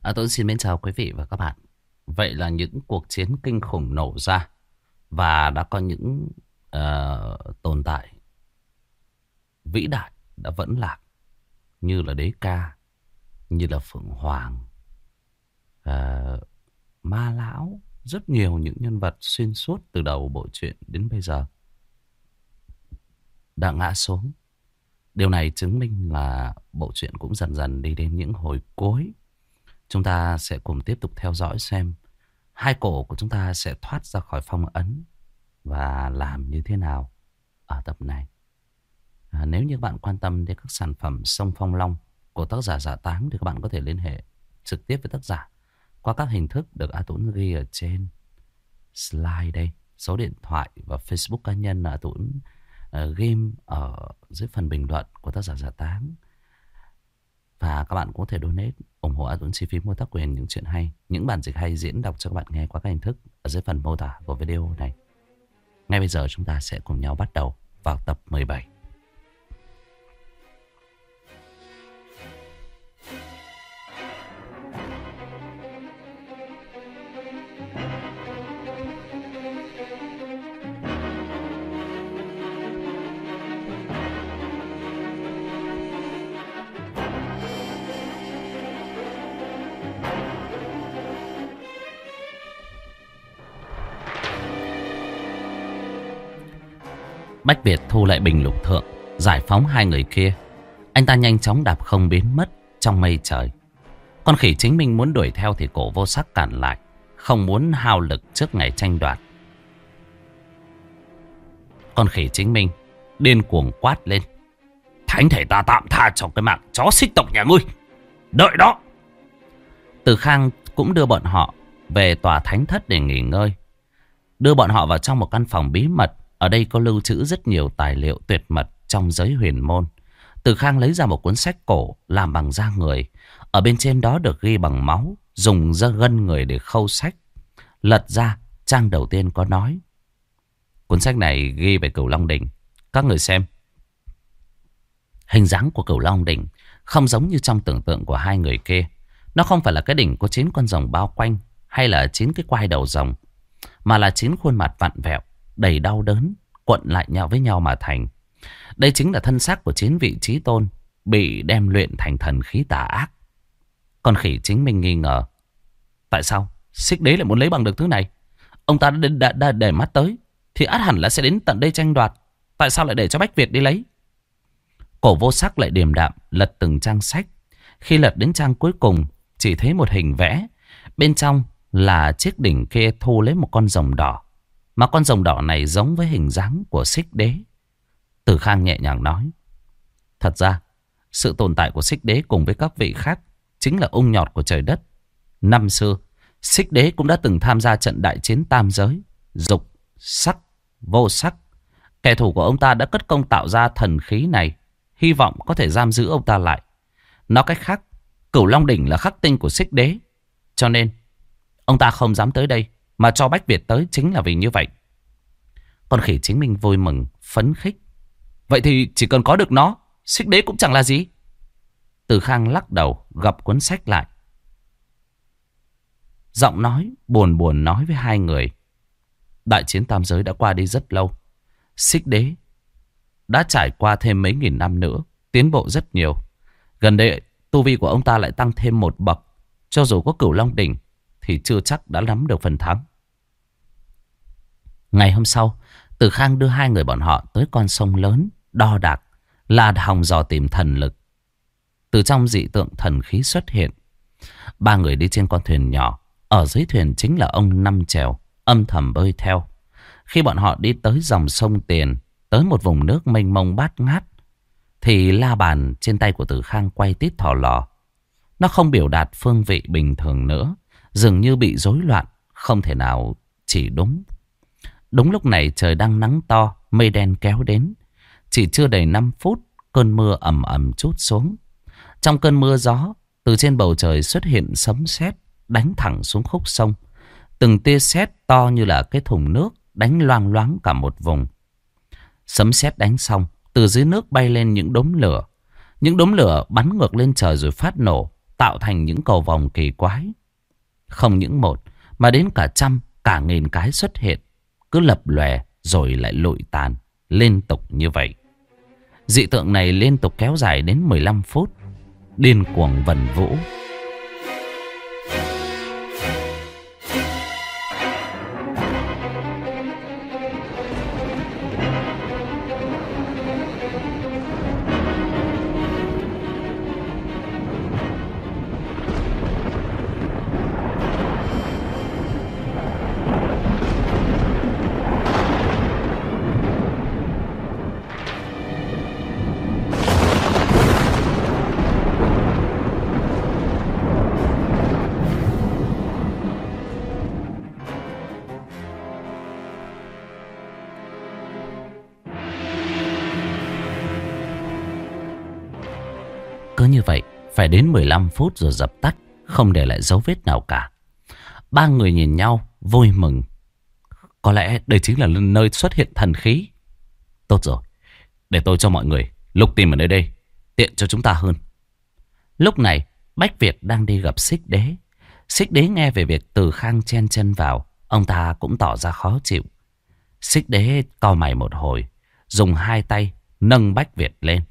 Tôi xin mến chào quý vị và các bạn. Vậy là những cuộc chiến kinh khủng nổ ra và đã có những tồn tại vĩ đại đã vẫn lạc, như là Đế Ca, như là Phượng Hoàng, ờ, Ma Lão, rất nhiều những nhân vật xuyên suốt từ đầu bộ truyện đến bây giờ đã ngã xuống. Điều này chứng minh là bộ truyện cũng dần dần đi đến những hồi cuối. Chúng ta sẽ cùng tiếp tục theo dõi xem hai cổ của chúng ta sẽ thoát ra khỏi phong ấn và làm như thế nào ở tập này. Nếu như bạn quan tâm đến các sản phẩm Sông Phong Long của tác giả Dạ Táng thì các bạn có thể liên hệ trực tiếp với tác giả qua các hình thức được A Tuấn ghi ở trên slide đây. Số điện thoại và Facebook cá nhân là A Tuấn game ở dưới phần bình luận của tác giả Dạ Táng. Và các bạn cũng có thể donate ủng hộ A Tuấn chi phí mua tác quyền những chuyện hay, những bản dịch hay diễn đọc cho các bạn nghe qua các hình thức ở dưới phần mô tả của video này. Ngay bây giờ chúng ta sẽ cùng nhau bắt đầu vào tập 17. Bách Việt thu lại bình lục thượng, giải phóng hai người kia. Anh ta nhanh chóng đạp không biến mất trong mây trời. Con khỉ chính minh muốn đuổi theo thì Cổ Vô Sắc cản lại, không muốn hao lực trước ngày tranh đoạt. Con khỉ chính minh điên cuồng quát lên: "Thánh thể ta tạm tha cho cái mạng chó xích tộc nhà ngươi. Đợi đó!" Từ Khang cũng đưa bọn họ về tòa thánh thất để nghỉ ngơi, đưa bọn họ vào trong một căn phòng bí mật. Ở đây có lưu trữ rất nhiều tài liệu tuyệt mật trong giới huyền môn. Từ Khang lấy ra một cuốn sách cổ làm bằng da người. Ở bên trên đó được ghi bằng máu, dùng da gân người để khâu sách. Lật ra, trang đầu tiên có nói: cuốn sách này ghi về Cửu Long Đỉnh. Các người xem. Hình dáng của Cửu Long Đỉnh không giống như trong tưởng tượng của hai người kia. Nó không phải là cái đỉnh có 9 con rồng bao quanh hay là 9 cái quai đầu rồng, mà là 9 khuôn mặt vặn vẹo, đầy đau đớn, quận lại nhau với nhau mà thành. Đây chính là thân xác của 9 vị chí tôn bị đem luyện thành thần khí tà ác. Con khỉ chính minh nghi ngờ: tại sao Xích Đế lại muốn lấy bằng được thứ này? Ông ta đã để mắt tới thì ắt hẳn là sẽ đến tận đây tranh đoạt. Tại sao lại để cho Bách Việt đi lấy? Cổ Vô Sắc lại điềm đạm lật từng trang sách. Khi lật đến trang cuối cùng, chỉ thấy một hình vẽ. Bên trong là chiếc đỉnh kia thu lấy một con rồng đỏ, mà con rồng đỏ này giống với hình dáng của Xích Đế. Từ Khang nhẹ nhàng nói: thật ra sự tồn tại của Xích Đế cùng với các vị khác chính là ung nhọt của trời đất. Năm xưa Xích Đế cũng đã từng tham gia trận đại chiến tam giới, dục, sắc, vô sắc. Kẻ thù của ông ta đã cất công tạo ra thần khí này, hy vọng có thể giam giữ ông ta lại. Nói cách khác, Cửu Long Đỉnh là khắc tinh của Xích Đế, cho nên ông ta không dám tới đây, mà cho Bách Việt tới chính là vì như vậy. Con khỉ chính minh vui mừng, phấn khích: vậy thì chỉ cần có được nó, Xích Đế cũng chẳng là gì. Từ Khang lắc đầu, gập cuốn sách lại. Giọng nói buồn buồn nói với hai người: đại chiến tam giới đã qua đi rất lâu. Xích Đế đã trải qua thêm mấy nghìn năm nữa, tiến bộ rất nhiều. Gần đây tu vi của ông ta lại tăng thêm một bậc. Cho dù có Cửu Long Đỉnh thì chưa chắc đã nắm được phần thắng. Ngày hôm sau, Từ Khang đưa hai người bọn họ tới con sông lớn đo đạc, là hòng dò tìm thần lực. Từ trong dị tượng thần khí xuất hiện. Ba người đi trên con thuyền nhỏ. Ở dưới thuyền chính là ông Năm Chèo, âm thầm bơi theo. Khi bọn họ đi tới dòng sông Tiền, tới một vùng nước mênh mông bát ngát, thì la bàn trên tay của Từ Khang quay tít thò lò. Nó không biểu đạt phương vị bình thường nữa, dường như bị rối loạn, không thể nào chỉ đúng. Đúng lúc này trời đang nắng to, mây đen kéo đến. Chỉ chưa đầy 5 phút, cơn mưa ầm ầm trút xuống. Trong cơn mưa gió, từ trên bầu trời xuất hiện sấm sét đánh thẳng xuống khúc sông. Từng tia sét to như là cái thùng nước đánh loang loáng cả một vùng. Sấm sét đánh xong, từ dưới nước bay lên những đốm lửa. Những đốm lửa bắn ngược lên trời rồi phát nổ, tạo thành những cầu vòng kỳ quái. Không những một, mà đến cả trăm, cả nghìn cái xuất hiện, cứ lập lòe rồi lại lụi tàn, liên tục như vậy. Dị tượng này liên tục kéo dài đến 15 phút, điên cuồng vần vũ. Cứ như vậy, phải đến 15 phút rồi dập tắt, không để lại dấu vết nào cả. Ba người nhìn nhau, vui mừng. Có lẽ đây chính là nơi xuất hiện thần khí. Tốt rồi, để tôi cho mọi người lục tìm ở nơi đây, tiện cho chúng ta hơn. Lúc này, Bách Việt đang đi gặp Xích Đế. Xích Đế nghe về việc Từ Khang chen chân vào, ông ta cũng tỏ ra khó chịu. Xích Đế cau mày một hồi, dùng hai tay nâng Bách Việt lên.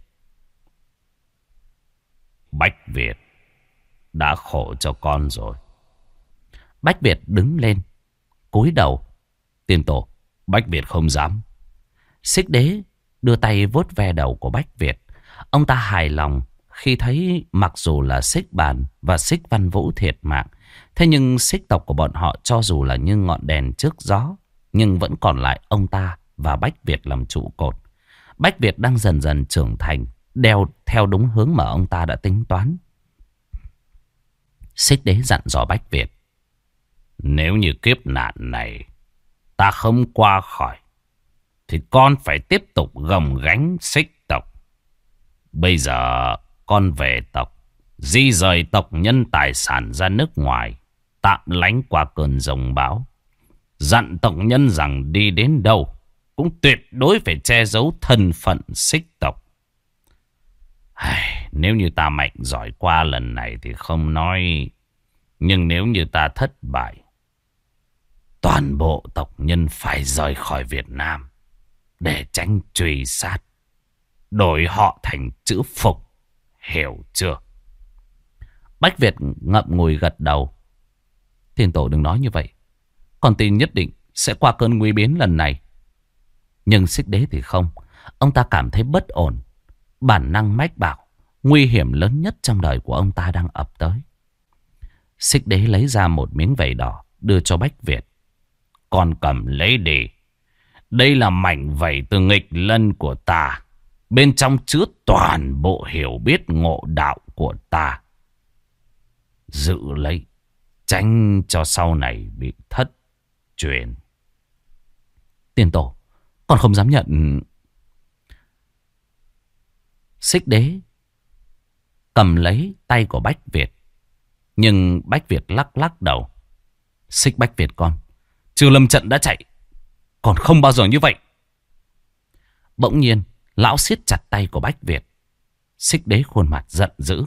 Bách Việt đã khổ cho con rồi. Bách Việt đứng lên, cúi đầu. Tiên tổ, Bách Việt không dám. Xích Đế đưa tay vuốt ve đầu của Bách Việt. Ông ta hài lòng khi thấy mặc dù là Xích Bàn và Xích Văn Vũ thiệt mạng, thế nhưng xích tộc của bọn họ cho dù là như ngọn đèn trước gió, nhưng vẫn còn lại ông ta và Bách Việt làm trụ cột. Bách Việt đang dần dần trưởng thành, đeo theo đúng hướng mà ông ta đã tính toán. Xích Đế dặn dò Bách Việt: nếu như kiếp nạn này ta không qua khỏi, thì con phải tiếp tục gồng gánh xích tộc. Bây giờ con về tộc, di rời tộc nhân tài sản ra nước ngoài, tạm lánh qua cơn giông bão. Dặn tộc nhân rằng đi đến đâu cũng tuyệt đối phải che giấu thân phận xích tộc. Nếu như ta mạnh giỏi qua lần này thì không nói, nhưng nếu như ta thất bại, toàn bộ tộc nhân phải rời khỏi Việt Nam để tránh truy sát, đổi họ thành chữ Phục, hiểu chưa? Bách Việt ngậm ngùi gật đầu. Thiên tổ đừng nói như vậy, con tin nhất định sẽ qua cơn nguy biến lần này. Nhưng Xích Đế thì không. Ông ta cảm thấy bất ổn. Bản năng mách bảo nguy hiểm lớn nhất trong đời của ông ta đang ập tới. Xích Đế lấy ra một miếng vảy đỏ đưa cho Bách Việt. Con cầm lấy đi. Đây là mảnh vảy từ nghịch lân của ta. Bên trong chứa toàn bộ hiểu biết ngộ đạo của ta. Giữ lấy, tránh cho sau này bị thất truyền. Tiên tổ, con không dám nhận. Xích Đế cầm lấy tay của Bách Việt, nhưng Bách Việt lắc lắc đầu. Xích Bách Việt con, chưa lâm trận đã chạy, còn không bao giờ như vậy. Bỗng nhiên lão siết chặt tay của Bách Việt. Xích Đế khuôn mặt giận dữ.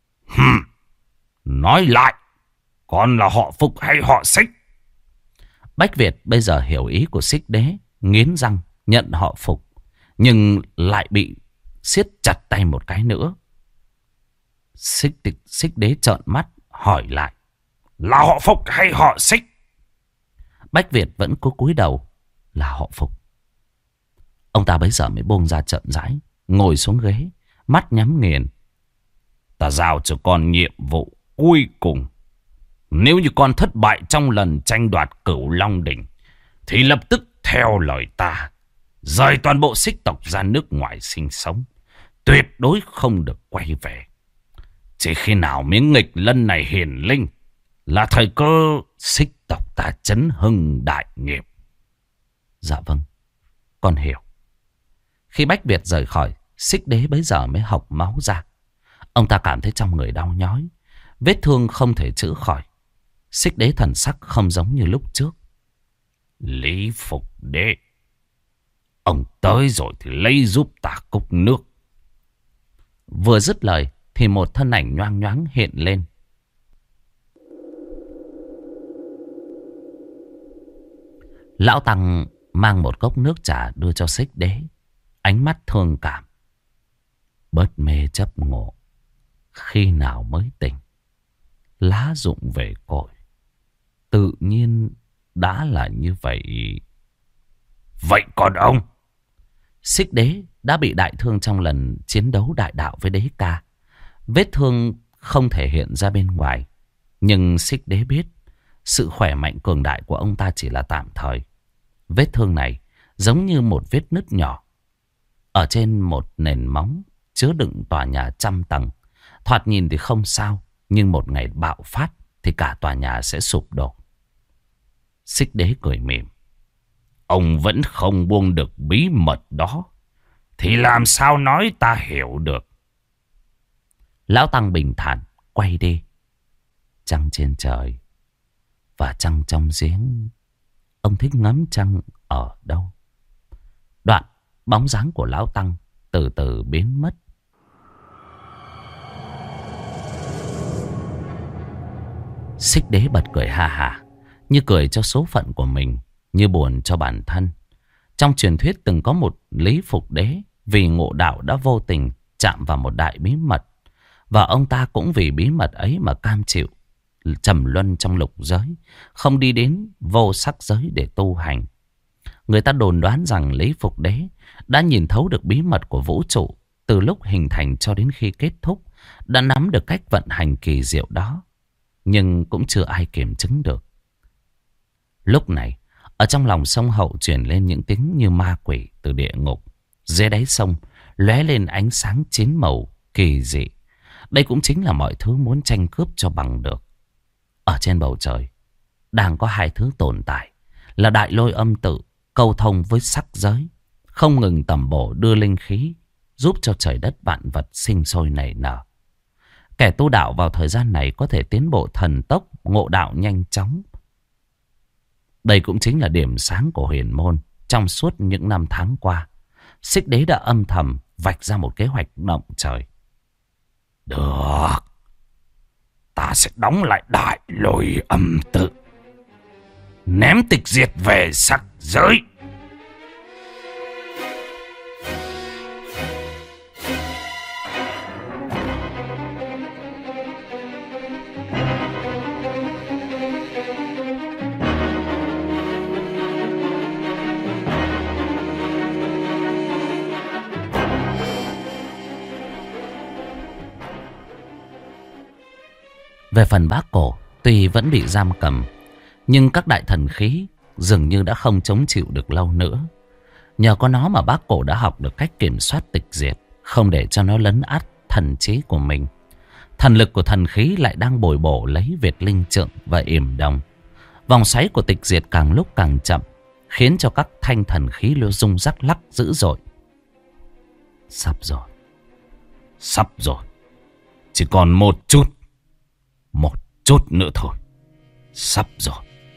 Nói lại, con là họ Phục hay họ Xích? Bách Việt bây giờ hiểu ý của Xích Đế, nghiến răng nhận họ Phục, nhưng lại bị siết chặt tay một cái nữa. Xích Đế trợn mắt hỏi lại, là họ Phục hay họ Xích? Bách Việt vẫn cố cúi đầu, là họ Phục. Ông ta bấy giờ mới buông ra chậm rãi, ngồi xuống ghế, mắt nhắm nghiền. Ta giao cho con nhiệm vụ cuối cùng. Nếu như con thất bại trong lần tranh đoạt Cửu Long Đỉnh, thì lập tức theo lời ta, rời toàn bộ xích tộc ra nước ngoài sinh sống. Tuyệt đối không được quay về. Chỉ khi nào miếng nghịch lân này hiển linh, là thời cơ xích tộc ta chấn hưng đại nghiệp. Dạ vâng, con hiểu. Khi Bách Việt rời khỏi, Xích Đế bấy giờ mới hộc máu ra. Ông ta cảm thấy trong người đau nhói, vết thương không thể chữa khỏi. Xích Đế thần sắc không giống như lúc trước. Lý Phục Đế, ông tới rồi thì lấy giúp ta cốc nước. Vừa dứt lời thì một thân ảnh nhoang nhoáng hiện lên, Lão Tăng mang một cốc nước trà đưa cho Xích Đế. Ánh mắt thương cảm. Bớt mê chấp ngộ, khi nào mới tỉnh. Lá rụng về cội, tự nhiên đã là như vậy. Vậy còn ông? Xích Đế đã bị đại thương trong lần chiến đấu đại đạo với Đế Ca. Vết thương không thể hiện ra bên ngoài. Nhưng Xích Đế biết sự khỏe mạnh cường đại của ông ta chỉ là tạm thời. Vết thương này giống như một vết nứt nhỏ ở trên một nền móng chứa đựng tòa nhà 100 tầng. Thoạt nhìn thì không sao, nhưng một ngày bạo phát thì cả tòa nhà sẽ sụp đổ. Xích Đế cười mỉm. Ông vẫn không buông được bí mật đó, thì làm sao nói ta hiểu được. Lão Tăng bình thản quay đi. Trăng trên trời và trăng trong giếng, ông thích ngắm trăng ở đâu? Đoạn bóng dáng của Lão Tăng từ từ biến mất. Xích Đế bật cười ha hả, như cười cho số phận của mình, như buồn cho bản thân. Trong truyền thuyết từng có một Lý Phục Đế vì ngộ đạo đã vô tình chạm vào một đại bí mật, và ông ta cũng vì bí mật ấy mà cam chịu trầm luân trong lục giới, không đi đến vô sắc giới để tu hành. Người ta đồn đoán rằng Lý Phục Đế đã nhìn thấu được bí mật của vũ trụ từ lúc hình thành cho đến khi kết thúc, đã nắm được cách vận hành kỳ diệu đó, nhưng cũng chưa ai kiểm chứng được. Lúc này, ở trong lòng sông Hậu truyền lên những tiếng như ma quỷ từ địa ngục. Dưới đáy sông lóe lên ánh sáng 9 màu kỳ dị. Đây cũng chính là mọi thứ muốn tranh cướp cho bằng được. Ở trên bầu trời đang có hai thứ tồn tại, là đại lôi âm tự câu thông với sắc giới, không ngừng tầm bổ đưa linh khí, giúp cho trời đất vạn vật sinh sôi nảy nở. Kẻ tu đạo vào thời gian này có thể tiến bộ thần tốc, ngộ đạo nhanh chóng. Đây cũng chính là điểm sáng của huyền môn. Trong suốt những năm tháng qua, Xích Đế đã âm thầm vạch ra một kế hoạch động trời. Được, ta sẽ đóng lại đại lôi âm tự, ném tịch diệt về sắc giới. Về phần Bác Cổ, tuy vẫn bị giam cầm, nhưng các đại thần khí dường như đã không chống chịu được lâu nữa. Nhờ có nó mà Bác Cổ đã học được cách kiểm soát tịch diệt, không để cho nó lấn át thần trí của mình. Thần lực của thần khí lại đang bồi bổ lấy Việt Linh Trượng và Yểm Đồng. Vòng xoáy của tịch diệt càng lúc càng chậm, khiến cho các thanh thần khí rung rắc lắc dữ dội. Sắp rồi, sắp rồi, chỉ còn một chút nữa thôi. Sắp rồi.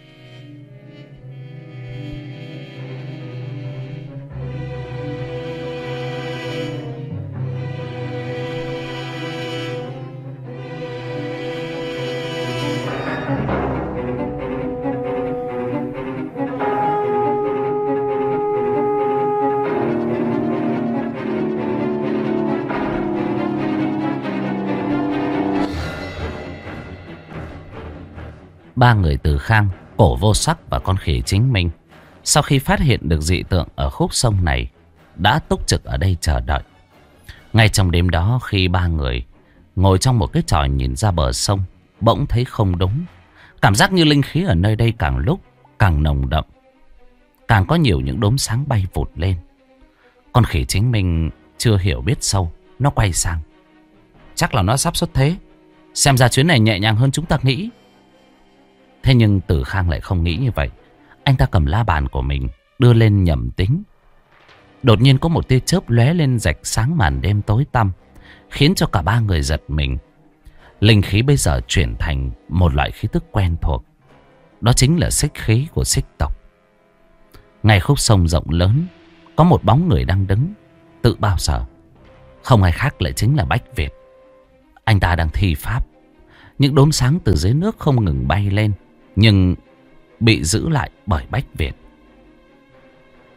Ba người Từ Khang, Cổ Vô Sắc và con khỉ Chính Minh, sau khi phát hiện được dị tượng ở khúc sông này, đã túc trực ở đây chờ đợi. Ngay trong đêm đó, khi ba người ngồi trong một cái chòi nhìn ra bờ sông, bỗng thấy không đúng. Cảm giác như linh khí ở nơi đây càng lúc càng nồng đậm, càng có nhiều những đốm sáng bay vụt lên. Con khỉ Chính Minh chưa hiểu biết sâu, nó quay sang. Chắc là nó sắp xuất thế, xem ra chuyến này nhẹ nhàng hơn chúng ta nghĩ. Thế nhưng Từ Khang lại không nghĩ như vậy. Anh ta cầm la bàn của mình đưa lên nhẩm tính. Đột nhiên có một tia chớp lóe lên rạch sáng màn đêm tối tăm, khiến cho cả ba người giật mình. Linh khí bây giờ chuyển thành một loại khí tức quen thuộc. Đó chính là xích khí của xích tộc. Ngay khúc sông rộng lớn, có một bóng người đang đứng. Tự bao giờ, không ai khác lại chính là Bách Việt. Anh ta đang thi pháp. Những đốm sáng từ dưới nước không ngừng bay lên, nhưng bị giữ lại bởi Bách Việt.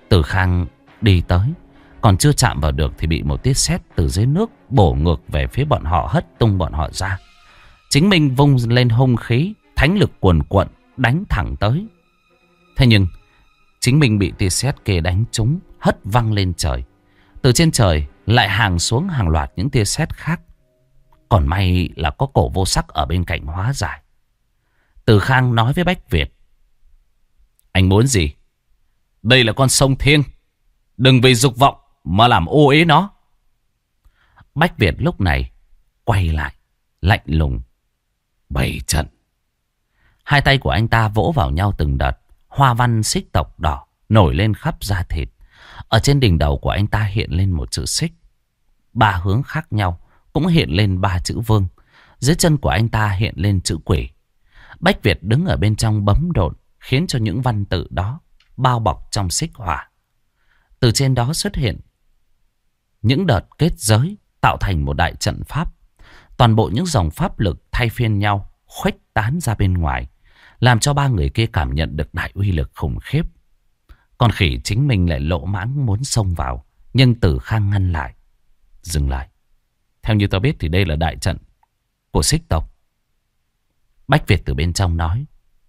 Từ Khang đi tới, còn chưa chạm vào được thì bị một tia sét từ dưới nước bổ ngược về phía bọn họ, hất tung bọn họ ra. Chính Minh vung lên hung khí, thánh lực cuồn cuộn đánh thẳng tới. Thế nhưng Chính Minh bị tia sét kia đánh trúng, hất văng lên trời. Từ trên trời lại hàng xuống hàng loạt những tia sét khác. Còn may là có cổ vô sắc ở bên cạnh hóa giải. Từ Khang nói với Bách Việt: anh muốn gì? Đây là con sông thiêng, đừng vì dục vọng mà làm ô uế nó. Bách Việt lúc này quay lại lạnh lùng: bày trận. Hai tay của anh ta vỗ vào nhau từng đợt. Hoa văn xích tộc đỏ nổi lên khắp da thịt. Ở trên đỉnh đầu của anh ta hiện lên một chữ xích. 3 hướng khác nhau cũng hiện lên 3 chữ vương. Dưới chân của anh ta hiện lên chữ quỷ. Bách Việt đứng ở bên trong bấm độn, khiến cho những văn tự đó bao bọc trong xích hỏa. Từ trên đó xuất hiện những đợt kết giới, tạo thành một đại trận pháp. Toàn bộ những dòng pháp lực thay phiên nhau khuếch tán ra bên ngoài, làm cho 3 người kia cảm nhận được đại uy lực khủng khiếp. Còn Khỉ Chính Minh lại lỗ mãng muốn xông vào, nhưng Từ Khang ngăn lại: dừng lại. Theo như tao biết thì đây là đại trận của xích tộc. Bách Việt từ bên trong nói: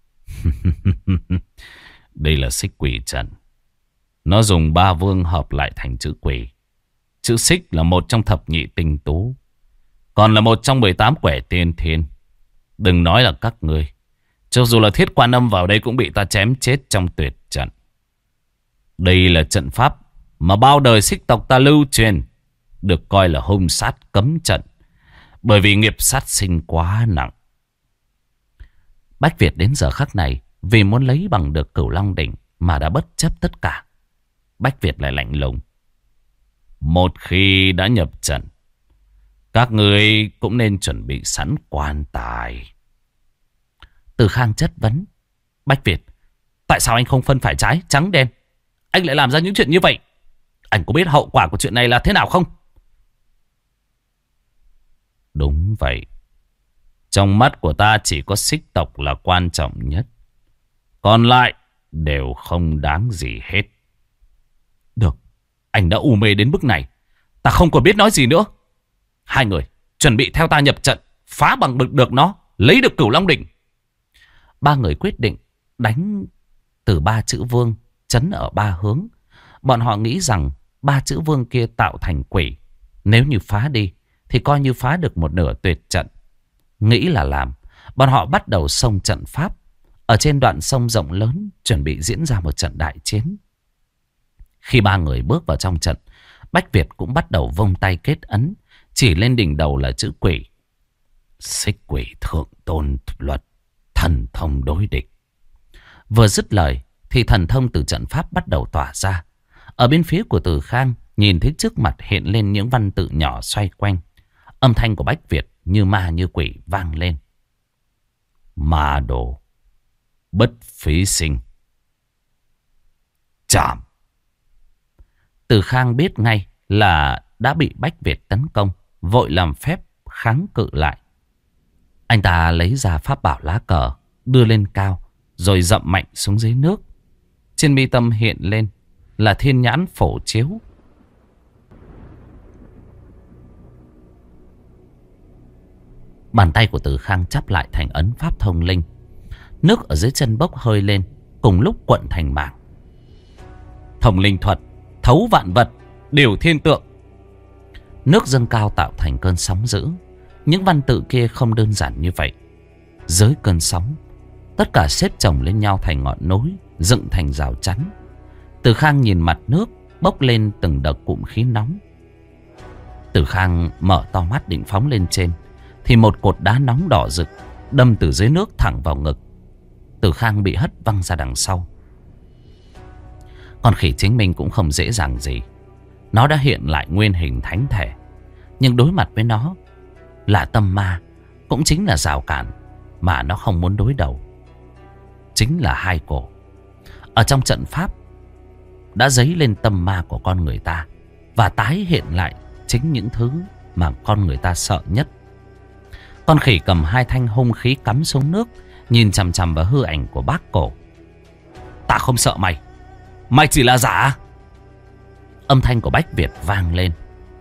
đây là xích quỷ trận. Nó dùng 3 vương hợp lại thành chữ quỷ. Chữ xích là một trong thập nhị tinh tú, còn là một trong 18 quẻ tiên thiên. Đừng nói là các ngươi, cho dù là Thiết Quan Âm vào đây cũng bị ta chém chết trong tuyệt trận. Đây là trận pháp mà bao đời xích tộc ta lưu truyền, được coi là hung sát cấm trận, bởi vì nghiệp sát sinh quá nặng. Bách Việt đến giờ khắc này vì muốn lấy bằng được Cửu Long Đỉnh mà đã bất chấp tất cả. Bách Việt lại lạnh lùng: một khi đã nhập trận, các người cũng nên chuẩn bị sẵn quan tài. Từ Khang chất vấn: Bách Việt, tại sao anh không phân phải trái trắng đen? Anh lại làm ra những chuyện như vậy. Anh có biết hậu quả của chuyện này là thế nào không? Đúng vậy. Trong mắt của ta chỉ có xích tộc là quan trọng nhất, còn lại đều không đáng gì hết. Được, anh đã u mê đến mức này, ta không còn biết nói gì nữa. Hai người chuẩn bị theo ta nhập trận, phá bằng được nó, lấy được Cửu Long Đỉnh. 3 người quyết định đánh từ 3 chữ vương, chấn ở 3 hướng. Bọn họ nghĩ rằng 3 chữ vương kia tạo thành quỷ, nếu như phá đi thì coi như phá được một nửa tuyệt trận. Nghĩ là làm, bọn họ bắt đầu xông trận pháp. Ở trên đoạn sông rộng lớn chuẩn bị diễn ra một trận đại chiến. Khi 3 người bước vào trong trận, Bách Việt cũng bắt đầu vung tay kết ấn, chỉ lên đỉnh đầu là chữ quỷ. Xích quỷ thượng tôn luật, thần thông đối địch. Vừa dứt lời thì thần thông từ trận pháp bắt đầu tỏa ra. Ở bên phía của Từ Khang, nhìn thấy trước mặt hiện lên những văn tự nhỏ xoay quanh. Âm thanh của Bách Việt như ma như quỷ vang lên: ma đồ, bất phí sinh, chạm. Từ Khang biết ngay là đã bị Bách Việt tấn công, vội làm phép kháng cự lại. Anh ta lấy ra pháp bảo lá cờ, đưa lên cao, rồi dậm mạnh xuống dưới nước. Trên mi tâm hiện lên là thiên nhãn phổ chiếu. Bàn tay của Từ Khang chắp lại thành ấn pháp thông linh. Nước ở dưới chân bốc hơi lên, cùng lúc cuộn thành mảng. Thông linh thuật, thấu vạn vật, điều thiên tượng. Nước dâng cao tạo thành cơn sóng dữ. Những văn tự kia không đơn giản như vậy. Dưới cơn sóng, tất cả xếp chồng lên nhau thành ngọn núi, dựng thành rào chắn. Từ Khang nhìn mặt nước bốc lên từng đợt cụm khí nóng. Từ Khang mở to mắt định phóng lên trên, thì một cột đá nóng đỏ rực đâm từ dưới nước thẳng vào ngực. Từ Khang bị hất văng ra đằng sau. Còn Khỉ Chính Minh cũng không dễ dàng gì. Nó đã hiện lại nguyên hình thánh thể, nhưng đối mặt với nó là tâm ma, cũng chính là rào cản mà nó không muốn đối đầu. Chính là hai cổ. Ở trong trận pháp đã dấy lên tâm ma của con người ta, và tái hiện lại chính những thứ mà con người ta sợ nhất. Con khỉ cầm 2 thanh hung khí cắm xuống nước, nhìn chằm chằm vào hư ảnh của bác cổ. Ta không sợ mày, mày chỉ là giả. Âm thanh của Bách Việt vang lên.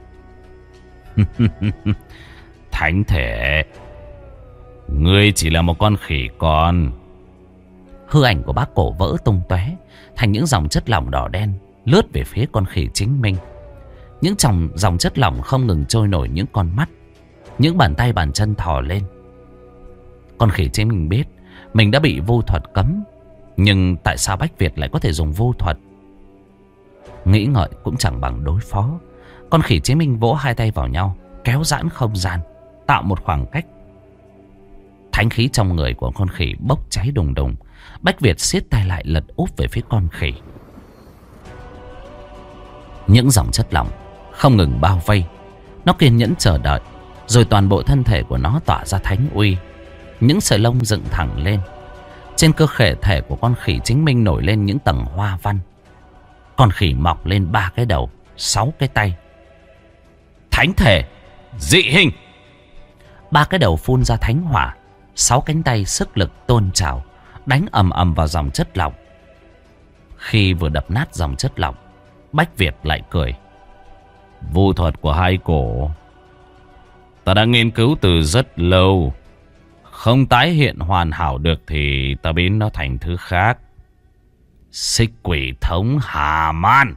Thánh thể, ngươi chỉ là một con khỉ con. Hư ảnh của bác cổ vỡ tung tóe thành những dòng chất lỏng đỏ đen lướt về phía con khỉ chính minh. Những dòng chất lỏng không ngừng trôi nổi những con mắt, những bàn tay bàn chân thò lên. Con khỉ chính minh biết mình đã bị vu thuật cấm, nhưng tại sao Bách Việt lại có thể dùng vu thuật? Nghĩ ngợi cũng chẳng bằng đối phó. Con khỉ chính minh vỗ hai tay vào nhau, kéo giãn không gian, tạo một khoảng cách. Thánh khí trong người của con khỉ bốc cháy đùng đùng. Bách Việt siết tay lại lật úp về phía con khỉ. Những dòng chất lỏng không ngừng bao vây. Nó kiên nhẫn chờ đợi. Rồi toàn bộ thân thể của nó tỏa ra thánh uy. Những sợi lông dựng thẳng lên. Trên cơ thể của con khỉ chính minh nổi lên những tầng hoa văn. Con khỉ mọc lên 3 cái đầu, 6 cái tay. Thánh thể dị hình. 3 cái đầu phun ra thánh hỏa, 6 cánh tay sức lực tôn trào, đánh ầm ầm vào dòng chất lỏng. Khi vừa đập nát dòng chất lỏng, Bách Việt lại cười. Vu thuật của hai cổ ta đã nghiên cứu từ rất lâu. Không tái hiện hoàn hảo được thì ta biến nó thành thứ khác. Xích quỷ thống Hà Man.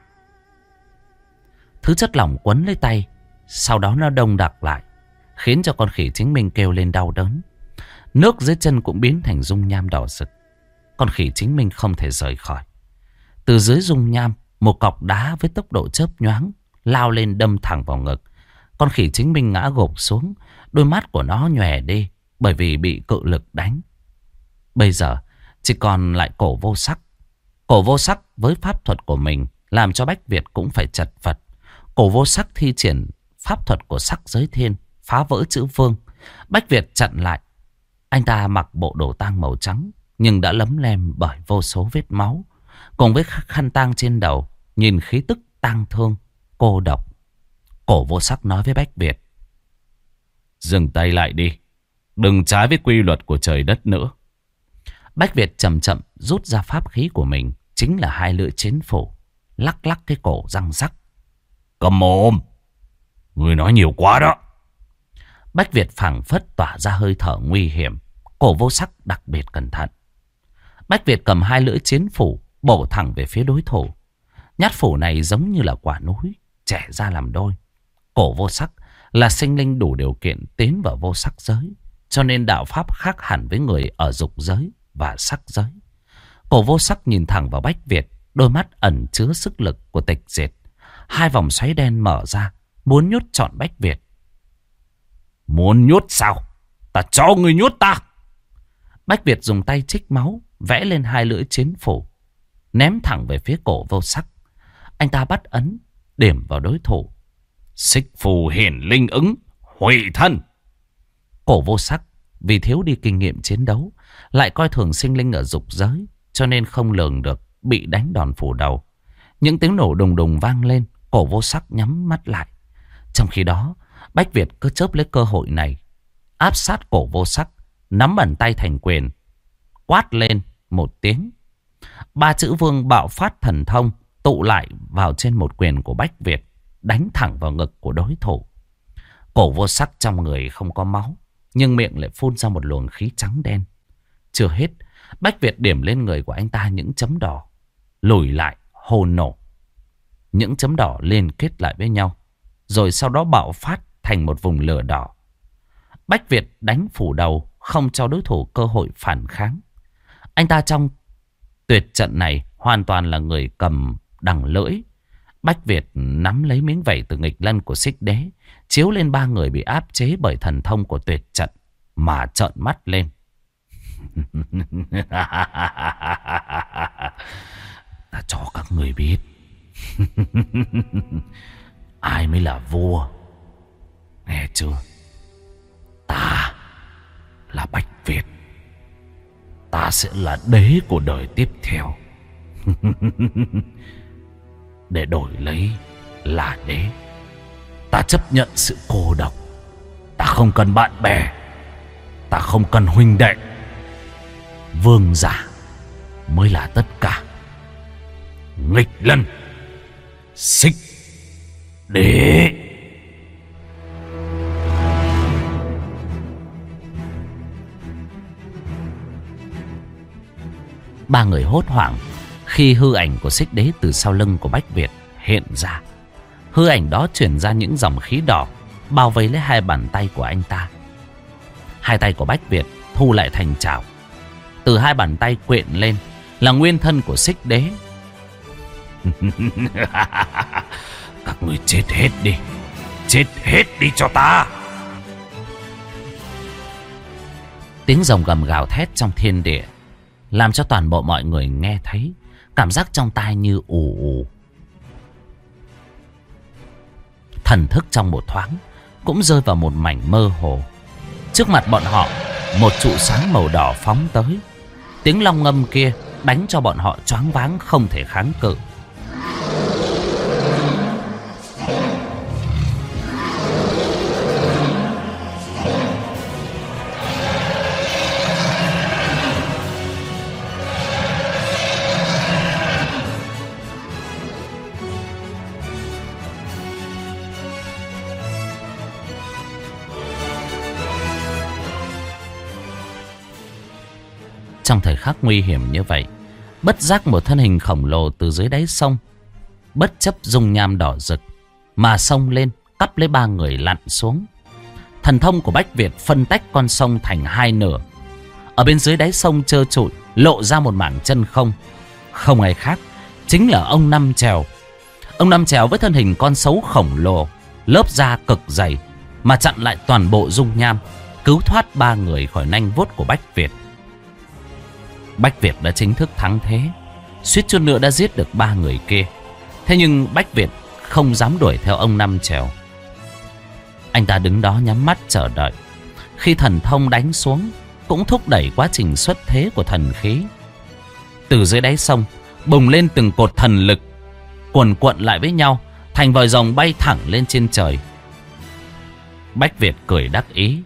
Thứ chất lỏng quấn lấy tay, sau đó nó đông đặc lại, khiến cho con khỉ chính minh kêu lên đau đớn. Nước dưới chân cũng biến thành dung nham đỏ rực. Con khỉ chính minh không thể rời khỏi. Từ dưới dung nham, một cọc đá với tốc độ chớp nhoáng lao lên đâm thẳng vào ngực. Con khỉ chính minh ngã gục xuống. Đôi mắt của nó nhòe đi bởi vì bị cự lực đánh. Bây giờ chỉ còn lại cổ vô sắc. Cổ vô sắc với pháp thuật của mình làm cho Bách Việt cũng phải chật vật. Cổ vô sắc thi triển pháp thuật của sắc giới thiên, phá vỡ chữ vương. Bách Việt chặn lại. Anh ta mặc bộ đồ tang màu trắng, nhưng đã lấm lem bởi vô số vết máu. Cùng với khăn tang trên đầu, nhìn khí tức tang thương, cô độc. Cổ vô sắc nói với Bách Việt. Dừng tay lại đi. Đừng trái với quy luật của trời đất nữa. Bách Việt chậm chậm rút ra pháp khí của mình, chính là 2 lưỡi chiến phủ, lắc lắc cái cổ răng rắc. Cầm mồm, người nói nhiều quá đó. Bách Việt phảng phất tỏa ra hơi thở nguy hiểm. Cổ vô sắc đặc biệt cẩn thận. Bách Việt cầm 2 lưỡi chiến phủ bổ thẳng về phía đối thủ. Nhát phủ này giống như là quả núi, chẻ ra làm đôi. Cổ vô sắc là sinh linh đủ điều kiện tiến vào vô sắc giới, cho nên đạo pháp khác hẳn với người ở dục giới và sắc giới. Cổ vô sắc nhìn thẳng vào Bách Việt, đôi mắt ẩn chứa sức lực của tịch diệt. 2 vòng xoáy đen mở ra, muốn nhốt trọn Bách Việt. Muốn nhốt sao? Ta cho người nhốt ta. Bách Việt dùng tay trích máu, vẽ lên 2 lưỡi chiến phủ, ném thẳng về phía cổ vô sắc. Anh ta bắt ấn, điểm vào đối thủ. Xích phù hiển linh ứng, hủy thân. Cổ vô sắc vì thiếu đi kinh nghiệm chiến đấu, lại coi thường sinh linh ở dục giới, cho nên không lường được bị đánh đòn phủ đầu. Những tiếng nổ đùng đùng vang lên. Cổ vô sắc nhắm mắt lại. Trong khi đó, Bách Việt cứ chớp lấy cơ hội này, áp sát cổ vô sắc, nắm bàn tay thành quyền, quát lên một tiếng. 3 chữ vương bạo phát thần thông tụ lại vào trên một quyền của Bách Việt, đánh thẳng vào ngực của đối thủ. Cổ vô sắc trong người không có máu, nhưng miệng lại phun ra một luồng khí trắng đen. Chưa hết, Bách Việt điểm lên người của anh ta những chấm đỏ, lùi lại hồ nổ. Những chấm đỏ liên kết lại với nhau, rồi sau đó bạo phát thành một vùng lửa đỏ. Bách Việt đánh phủ đầu, không cho đối thủ cơ hội phản kháng. Anh ta trong tuyệt trận này hoàn toàn là người cầm đằng lưỡi. Bách Việt nắm lấy miếng vảy từ nghịch lân của Xích Đế, chiếu lên 3 người bị áp chế bởi thần thông của tuyệt trận mà trợn mắt lên. Ta cho các người biết ai mới là vua, nghe chưa? Ta là Bách Việt. Ta sẽ là đế của đời tiếp theo. Để đổi lấy là đế, ta chấp nhận sự cô độc. Ta không cần bạn bè, ta không cần huynh đệ. Vương giả mới là tất cả. Nghịch lân, Xích đế. Ba người hốt hoảng khi hư ảnh của Xích Đế từ sau lưng của Bách Việt hiện ra. Hư ảnh đó truyền ra những dòng khí đỏ bao vây lấy hai bàn tay của anh ta. Hai tay của Bách Việt thu lại thành chảo. Từ hai bàn tay quyện lên là nguyên thân của Xích Đế. Các người chết hết đi. Chết hết đi cho ta. Tiếng rồng gầm gào thét trong thiên địa làm cho toàn bộ mọi người nghe thấy. Cảm giác trong tai như ù ù. Thần thức trong một thoáng cũng rơi vào một mảnh mơ hồ. Trước mặt bọn họ, một trụ sáng màu đỏ phóng tới. Tiếng long ngâm kia đánh cho bọn họ choáng váng không thể kháng cự. Trong thời khắc nguy hiểm như vậy, bất giác một thân hình khổng lồ từ dưới đáy sông, bất chấp dung nham đỏ rực mà xông lên, cắp lấy ba người lặn xuống. Thần thông của Bách Việt phân tách con sông thành hai nửa. Ở bên dưới đáy sông trơ trụi lộ ra một mảng chân không. Không ai khác, chính là ông Năm Trèo. Ông Năm Trèo với thân hình con sấu khổng lồ, lớp da cực dày mà chặn lại toàn bộ dung nham, cứu thoát ba người khỏi nanh vuốt của Bách Việt. Bách Việt đã chính thức thắng thế, suýt chút nữa đã giết được ba người kia. Thế nhưng Bách Việt không dám đuổi theo ông Năm Trèo. Anh ta đứng đó nhắm mắt chờ đợi. Khi thần thông đánh xuống cũng thúc đẩy quá trình xuất thế của thần khí. Từ dưới đáy sông bùng lên từng cột thần lực, quần quận lại với nhau thành vòi rồng bay thẳng lên trên trời. Bách Việt cười đắc ý.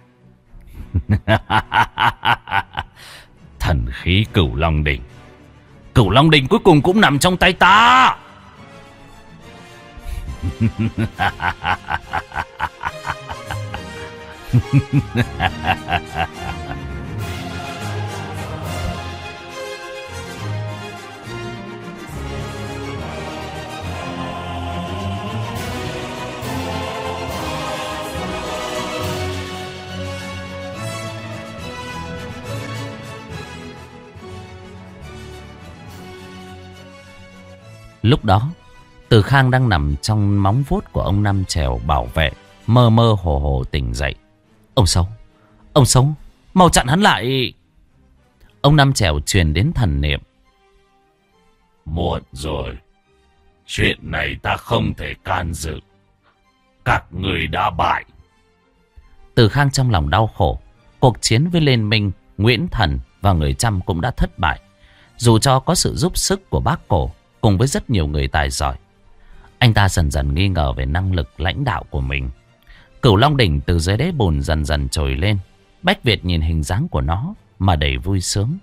Thần khí Cửu Long Đỉnh. Cửu Long Đỉnh cuối cùng cũng nằm trong tay ta. Lúc đó Từ Khang đang nằm trong móng vuốt của ông Năm Trèo bảo vệ, mơ mơ hồ hồ tỉnh dậy. Ông Sáu, mau chặn hắn lại. Ông Năm Trèo truyền đến thần niệm. Muộn rồi, chuyện này ta không thể can dự. Các người đã bại. Từ Khang trong lòng đau khổ. Cuộc chiến với Liên Minh, Nguyễn Thần và người Chăm cũng đã thất bại. Dù cho có sự giúp sức của bác Cổ cùng với rất nhiều người tài giỏi, anh ta dần dần nghi ngờ về năng lực lãnh đạo của mình. Cửu Long Đỉnh từ dưới đáy bùn dần dần trồi lên. Bách Việt nhìn hình dáng của nó mà đầy vui sướng.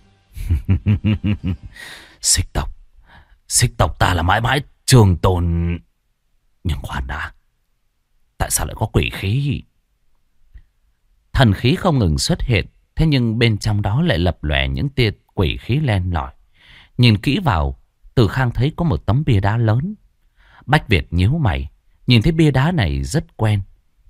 Xích tộc ta là mãi mãi trường tồn. Nhưng khoan đã, tại sao lại có quỷ khí? Thần khí không ngừng xuất hiện, thế nhưng bên trong đó lại lập lòe những tia quỷ khí len lỏi. Nhìn kỹ vào, Từ Khang thấy có một tấm bia đá lớn. Bách Việt nhíu mày, nhìn thấy bia đá này rất quen.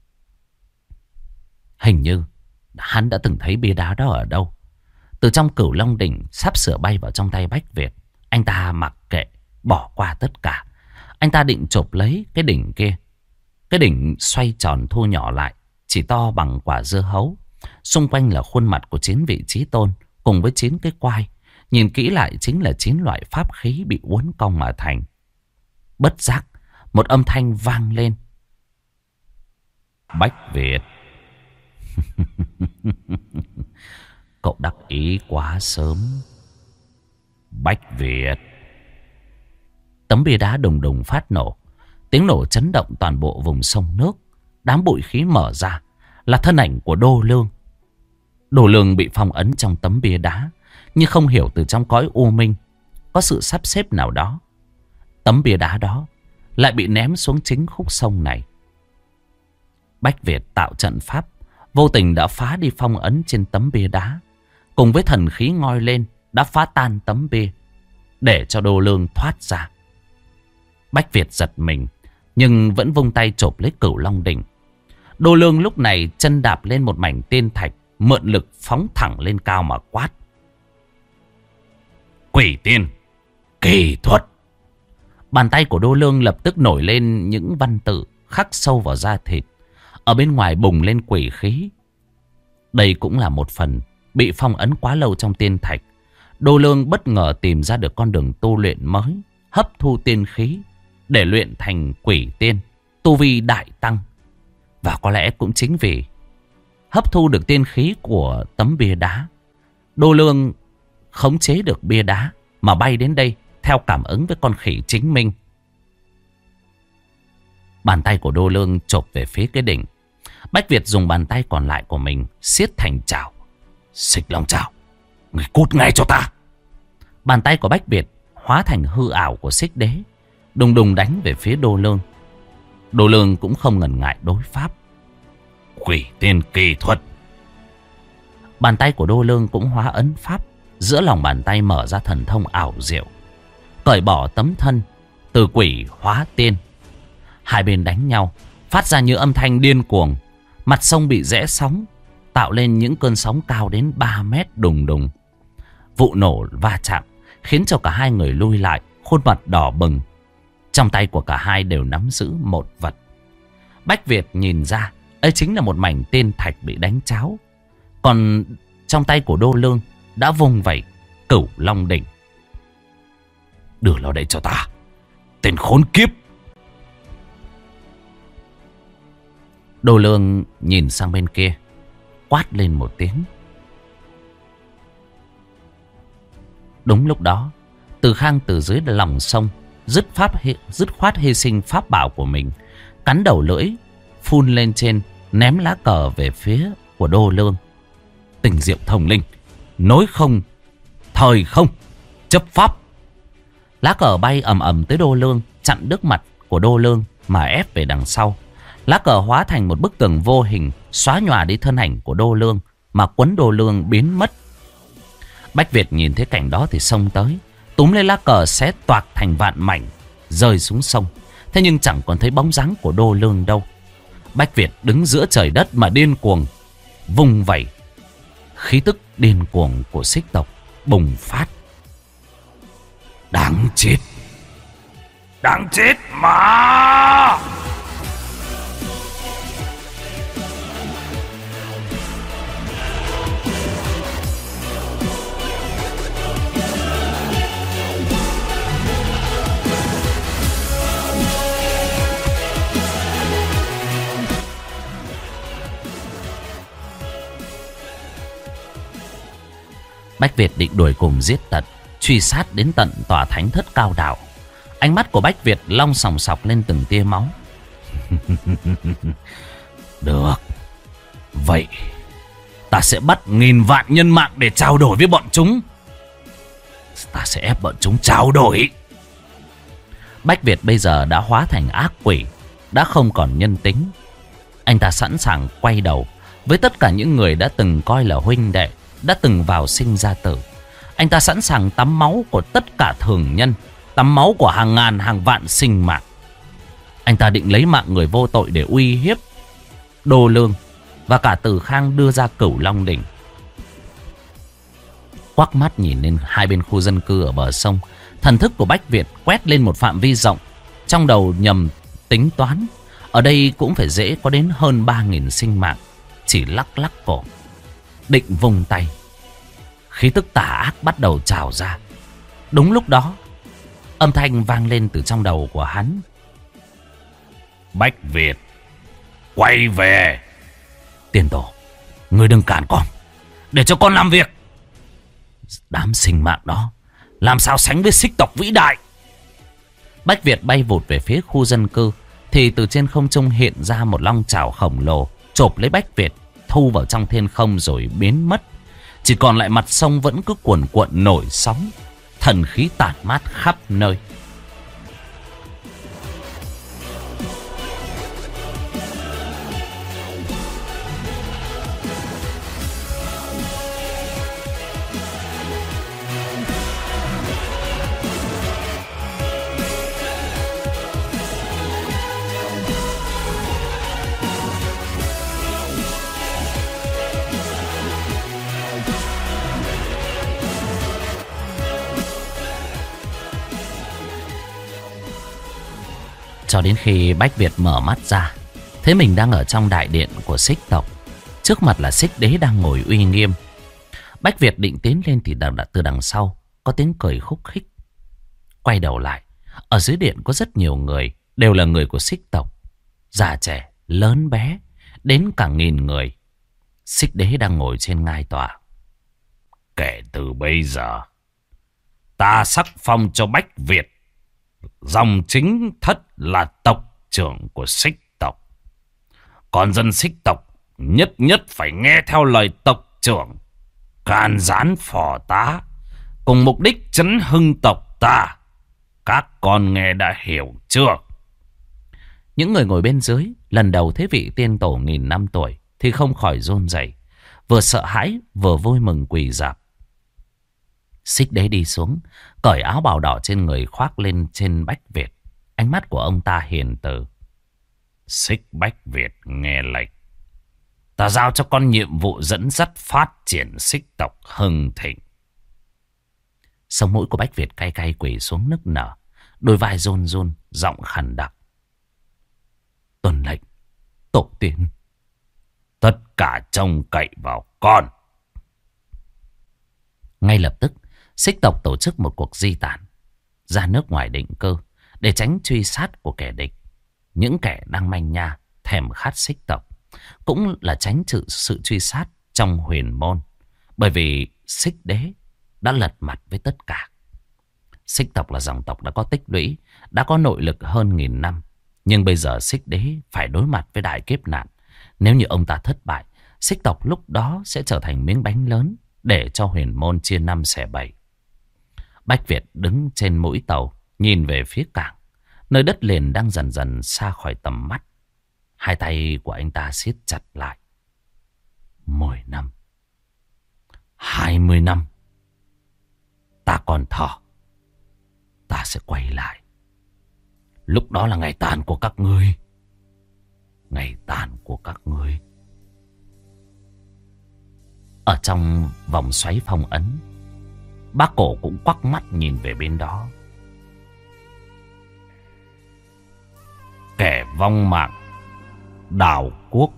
Hình như hắn đã từng thấy bia đá đó ở đâu. Từ trong Cửu Long Đỉnh sắp sửa bay vào trong tay Bách Việt, anh ta mặc kệ, bỏ qua tất cả. Anh ta định chộp lấy cái đỉnh kia. Cái đỉnh xoay tròn thu nhỏ lại, chỉ to bằng quả dưa hấu. Xung quanh là khuôn mặt của 9 vị chí tôn cùng với 9 cái quai. Nhìn kỹ lại chính là 9 loại pháp khí bị uốn cong mà thành. Bất giác, một âm thanh vang lên. Bách Việt. Cậu đắc ý quá sớm. Bách Việt. Tấm bia đá đùng đùng phát nổ. Tiếng nổ chấn động toàn bộ vùng sông nước. Đám bụi khí mở ra là thân ảnh của Đô Lương. Đô Lương bị phong ấn trong tấm bia đá, nhưng không hiểu từ trong cõi u minh có sự sắp xếp nào đó. Tấm bia đá đó lại bị ném xuống chính khúc sông này. Bách Việt tạo trận pháp, vô tình đã phá đi phong ấn trên tấm bia đá. Cùng với thần khí ngoi lên, đã phá tan tấm bia, để cho Đô Lương thoát ra. Bách Việt giật mình, nhưng vẫn vung tay chộp lấy Cửu Long đỉnh. Đô Lương lúc này chân đạp lên một mảnh tiên thạch, mượn lực phóng thẳng lên cao mà quát: Quỷ tiên, kỳ thuật! Bàn tay của Đô Lương lập tức nổi lên những văn tự khắc sâu vào da thịt. Ở bên ngoài bùng lên quỷ khí. Đây cũng là một phần bị phong ấn quá lâu trong tiên thạch. Đô Lương bất ngờ tìm ra được con đường tu luyện mới, hấp thu tiên khí để luyện thành quỷ tiên, tu vi đại tăng. Và có lẽ cũng chính vì hấp thu được tiên khí của tấm bia đá, Đô Lương khống chế được bia đá mà bay đến đây theo cảm ứng với con khỉ chính minh. Bàn tay của Đô Lương chộp về phía cái đỉnh. Bách Việt dùng bàn tay còn lại của mình siết thành chảo. Xích Long Chảo, người cút ngay cho ta! Bàn tay của Bách Việt hóa thành hư ảo của Xích Đế, đùng đùng đánh về phía Đô Lương. Đô Lương cũng không ngần ngại đối pháp. Quỷ tiên kỳ thuật! Bàn tay của Đô Lương cũng hóa ấn pháp. Giữa lòng bàn tay mở ra thần thông ảo diệu, cởi bỏ tấm thân, từ quỷ hóa tiên. Hai bên đánh nhau, phát ra những âm thanh điên cuồng. Mặt sông bị rẽ sóng, tạo lên những cơn sóng cao đến 3 mét đùng đùng. Vụ nổ va chạm khiến cho cả hai người lui lại, khuôn mặt đỏ bừng. Trong tay của cả hai đều nắm giữ một vật. Bách Việt nhìn ra, ấy chính là một mảnh tiên thạch bị đánh cháo. Còn trong tay của Đô Lương đã vùng vẩy Cửu Long đỉnh. Đưa nó đây cho ta, tên khốn kiếp! Đô Lương nhìn sang bên kia, quát lên một tiếng. Đúng lúc đó, Từ Khang từ dưới lòng sông dứt khoát hy sinh pháp bảo của mình, cắn đầu lưỡi, phun lên trên, ném lá cờ về phía của Đô Lương. Tình diệu thông linh, nối không, thời không, chấp pháp. Lá cờ bay ầm ầm tới Đô Lương, chặn trước mặt của Đô Lương mà ép về đằng sau. Lá cờ hóa thành một bức tường vô hình, xóa nhòa đi thân ảnh của Đô Lương, mà quấn Đô Lương biến mất. Bách Việt nhìn thấy cảnh đó thì xông tới, túm lấy lá cờ xé toạc thành vạn mảnh, rơi xuống sông. Thế nhưng chẳng còn thấy bóng dáng của Đô Lương đâu. Bách Việt đứng giữa trời đất mà điên cuồng vung vẩy. Khí tức điên cuồng của Xích tộc bùng phát. Đáng chết! Đáng chết mà! Bách Việt định đuổi cùng giết tận, truy sát đến tận tòa thánh thất cao đảo. Ánh mắt của Bách Việt long sòng sọc lên từng tia máu. Được, vậy ta sẽ bắt 1000 vạn nhân mạng để trao đổi với bọn chúng. Ta sẽ ép bọn chúng trao đổi. Bách Việt bây giờ đã hóa thành ác quỷ, đã không còn nhân tính. Anh ta sẵn sàng quay đầu với tất cả những người đã từng coi là huynh đệ, đã từng vào sinh ra tử. Anh ta sẵn sàng tắm máu của tất cả thường nhân, tắm máu của hàng ngàn hàng vạn sinh mạng. Anh ta định lấy mạng người vô tội để uy hiếp Đô Lương và cả Từ Khang đưa ra Cửu Long đỉnh. Quắc mắt nhìn lên hai bên khu dân cư ở bờ sông, thần thức của Bách Việt quét lên một phạm vi rộng. Trong đầu nhầm tính toán, ở đây cũng phải dễ có đến hơn 3000 sinh mạng. Chỉ lắc lắc cổ, định vùng tay. Khí tức tà ác bắt đầu trào ra. Đúng lúc đó, âm thanh vang lên từ trong đầu của hắn. Bách Việt, quay về. Tiên tổ, ngươi đừng cản con, để cho con làm việc. Đám sinh mạng đó làm sao sánh với Xích tộc vĩ đại. Bách Việt bay vụt về phía khu dân cư, thì từ trên không trung hiện ra một long chảo khổng lồ, chộp lấy Bách Việt, thu vào trong thiên không rồi biến mất. Chỉ còn lại mặt sông vẫn cứ cuồn cuộn nổi sóng, thần khí tản mát khắp nơi. Cho đến khi Bách Việt mở mắt ra, thấy mình đang ở trong đại điện của Xích tộc. Trước mặt là Xích Đế đang ngồi uy nghiêm. Bách Việt định tiến lên thì từ đằng sau có tiếng cười khúc khích. Quay đầu lại, ở dưới điện có rất nhiều người, đều là người của Xích tộc. Già trẻ, lớn bé, đến cả 1000 người. Xích Đế đang ngồi trên ngai tòa. Kể từ bây giờ, ta sắc phong cho Bách Việt dòng chính thất là tộc trưởng của Xích tộc. Còn dân Xích tộc nhất nhất phải nghe theo lời tộc trưởng, can gián phò tá, cùng mục đích trấn hưng tộc ta. Các con nghe đã hiểu chưa? Những người ngồi bên dưới lần đầu thấy vị tiên tổ 1000 năm tuổi thì không khỏi run rẩy, vừa sợ hãi vừa vui mừng quỳ rạp. Xích Đế đi xuống, cởi áo bào đỏ trên người khoác lên trên Bách Việt. Ánh mắt của ông ta hiền từ. Xích Bách Việt nghe lệnh. Ta giao cho con nhiệm vụ dẫn dắt phát triển Xích tộc hưng thịnh. Sống mũi của Bách Việt cay cay quỳ xuống nức nở, đôi vai run run, giọng khàn đặc. Tuân lệnh, tổ tiên. Tất cả trông cậy vào con. Ngay lập tức, Xích tộc tổ chức một cuộc di tản ra nước ngoài định cư để tránh truy sát của kẻ địch. Những kẻ đang manh nha thèm khát Xích tộc cũng là tránh sự truy sát trong huyền môn, bởi vì Xích Đế đã lật mặt với tất cả. Xích tộc là dòng tộc đã có tích lũy, đã có nội lực hơn 1000 năm. Nhưng bây giờ Xích Đế phải đối mặt với đại kiếp nạn. Nếu như ông ta thất bại, Xích tộc lúc đó sẽ trở thành miếng bánh lớn để cho huyền môn chia 5 xẻ 7. Bách Việt đứng trên mũi tàu, nhìn về phía cảng, nơi đất liền đang dần dần xa khỏi tầm mắt. Hai tay của anh ta siết chặt lại. 10 năm, 20 năm, ta còn thở, ta sẽ quay lại. Lúc đó là ngày tàn của các ngươi. Ngày tàn của các ngươi. Ở trong vòng xoáy phong ấn, bác cổ cũng quắc mắt nhìn về bên đó. Kẻ vong mạng đào quốc,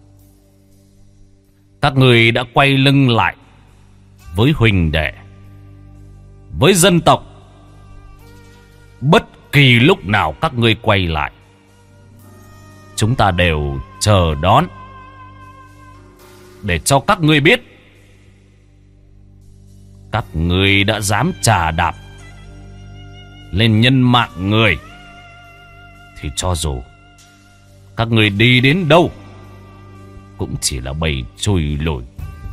các người đã quay lưng lại với huynh đệ, với dân tộc. Bất kỳ lúc nào các ngươi quay lại, chúng ta đều chờ đón, để cho các ngươi biết các ngươi đã dám chà đạp lên nhân mạng người, thì cho dù các ngươi đi đến đâu cũng chỉ là bầy trôi lùi.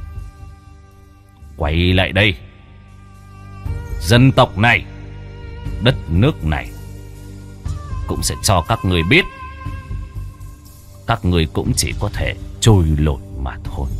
Quay lại đây. Dân tộc này, đất nước này cũng sẽ cho các người biết các người cũng chỉ có thể trôi lội mà thôi.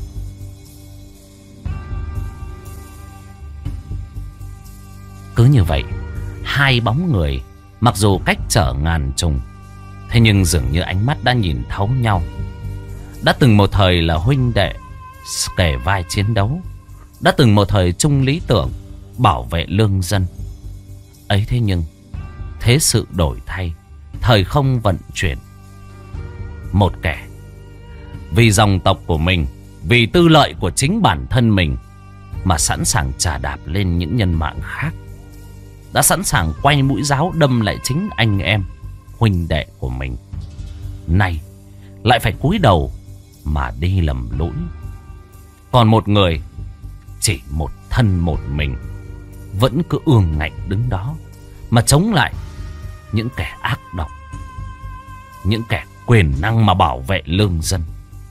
Cứ như vậy, hai bóng người mặc dù cách trở ngàn trùng, thế nhưng dường như ánh mắt đã nhìn thấu nhau. Đã từng một thời là huynh đệ kề vai chiến đấu, đã từng một thời chung lý tưởng bảo vệ lương dân. Ấy thế nhưng thế sự đổi thay, thời không vận chuyển. Một kẻ vì dòng tộc của mình, vì tư lợi của chính bản thân mình mà sẵn sàng chà đạp lên những nhân mạng khác, đã sẵn sàng quay mũi giáo đâm lại chính anh em huynh đệ của mình, nay lại phải cúi đầu mà đi lầm lũi. Còn một người chỉ một thân một mình vẫn cứ ương ngạnh đứng đó mà chống lại những kẻ ác độc, những kẻ quyền năng mà bảo vệ lương dân.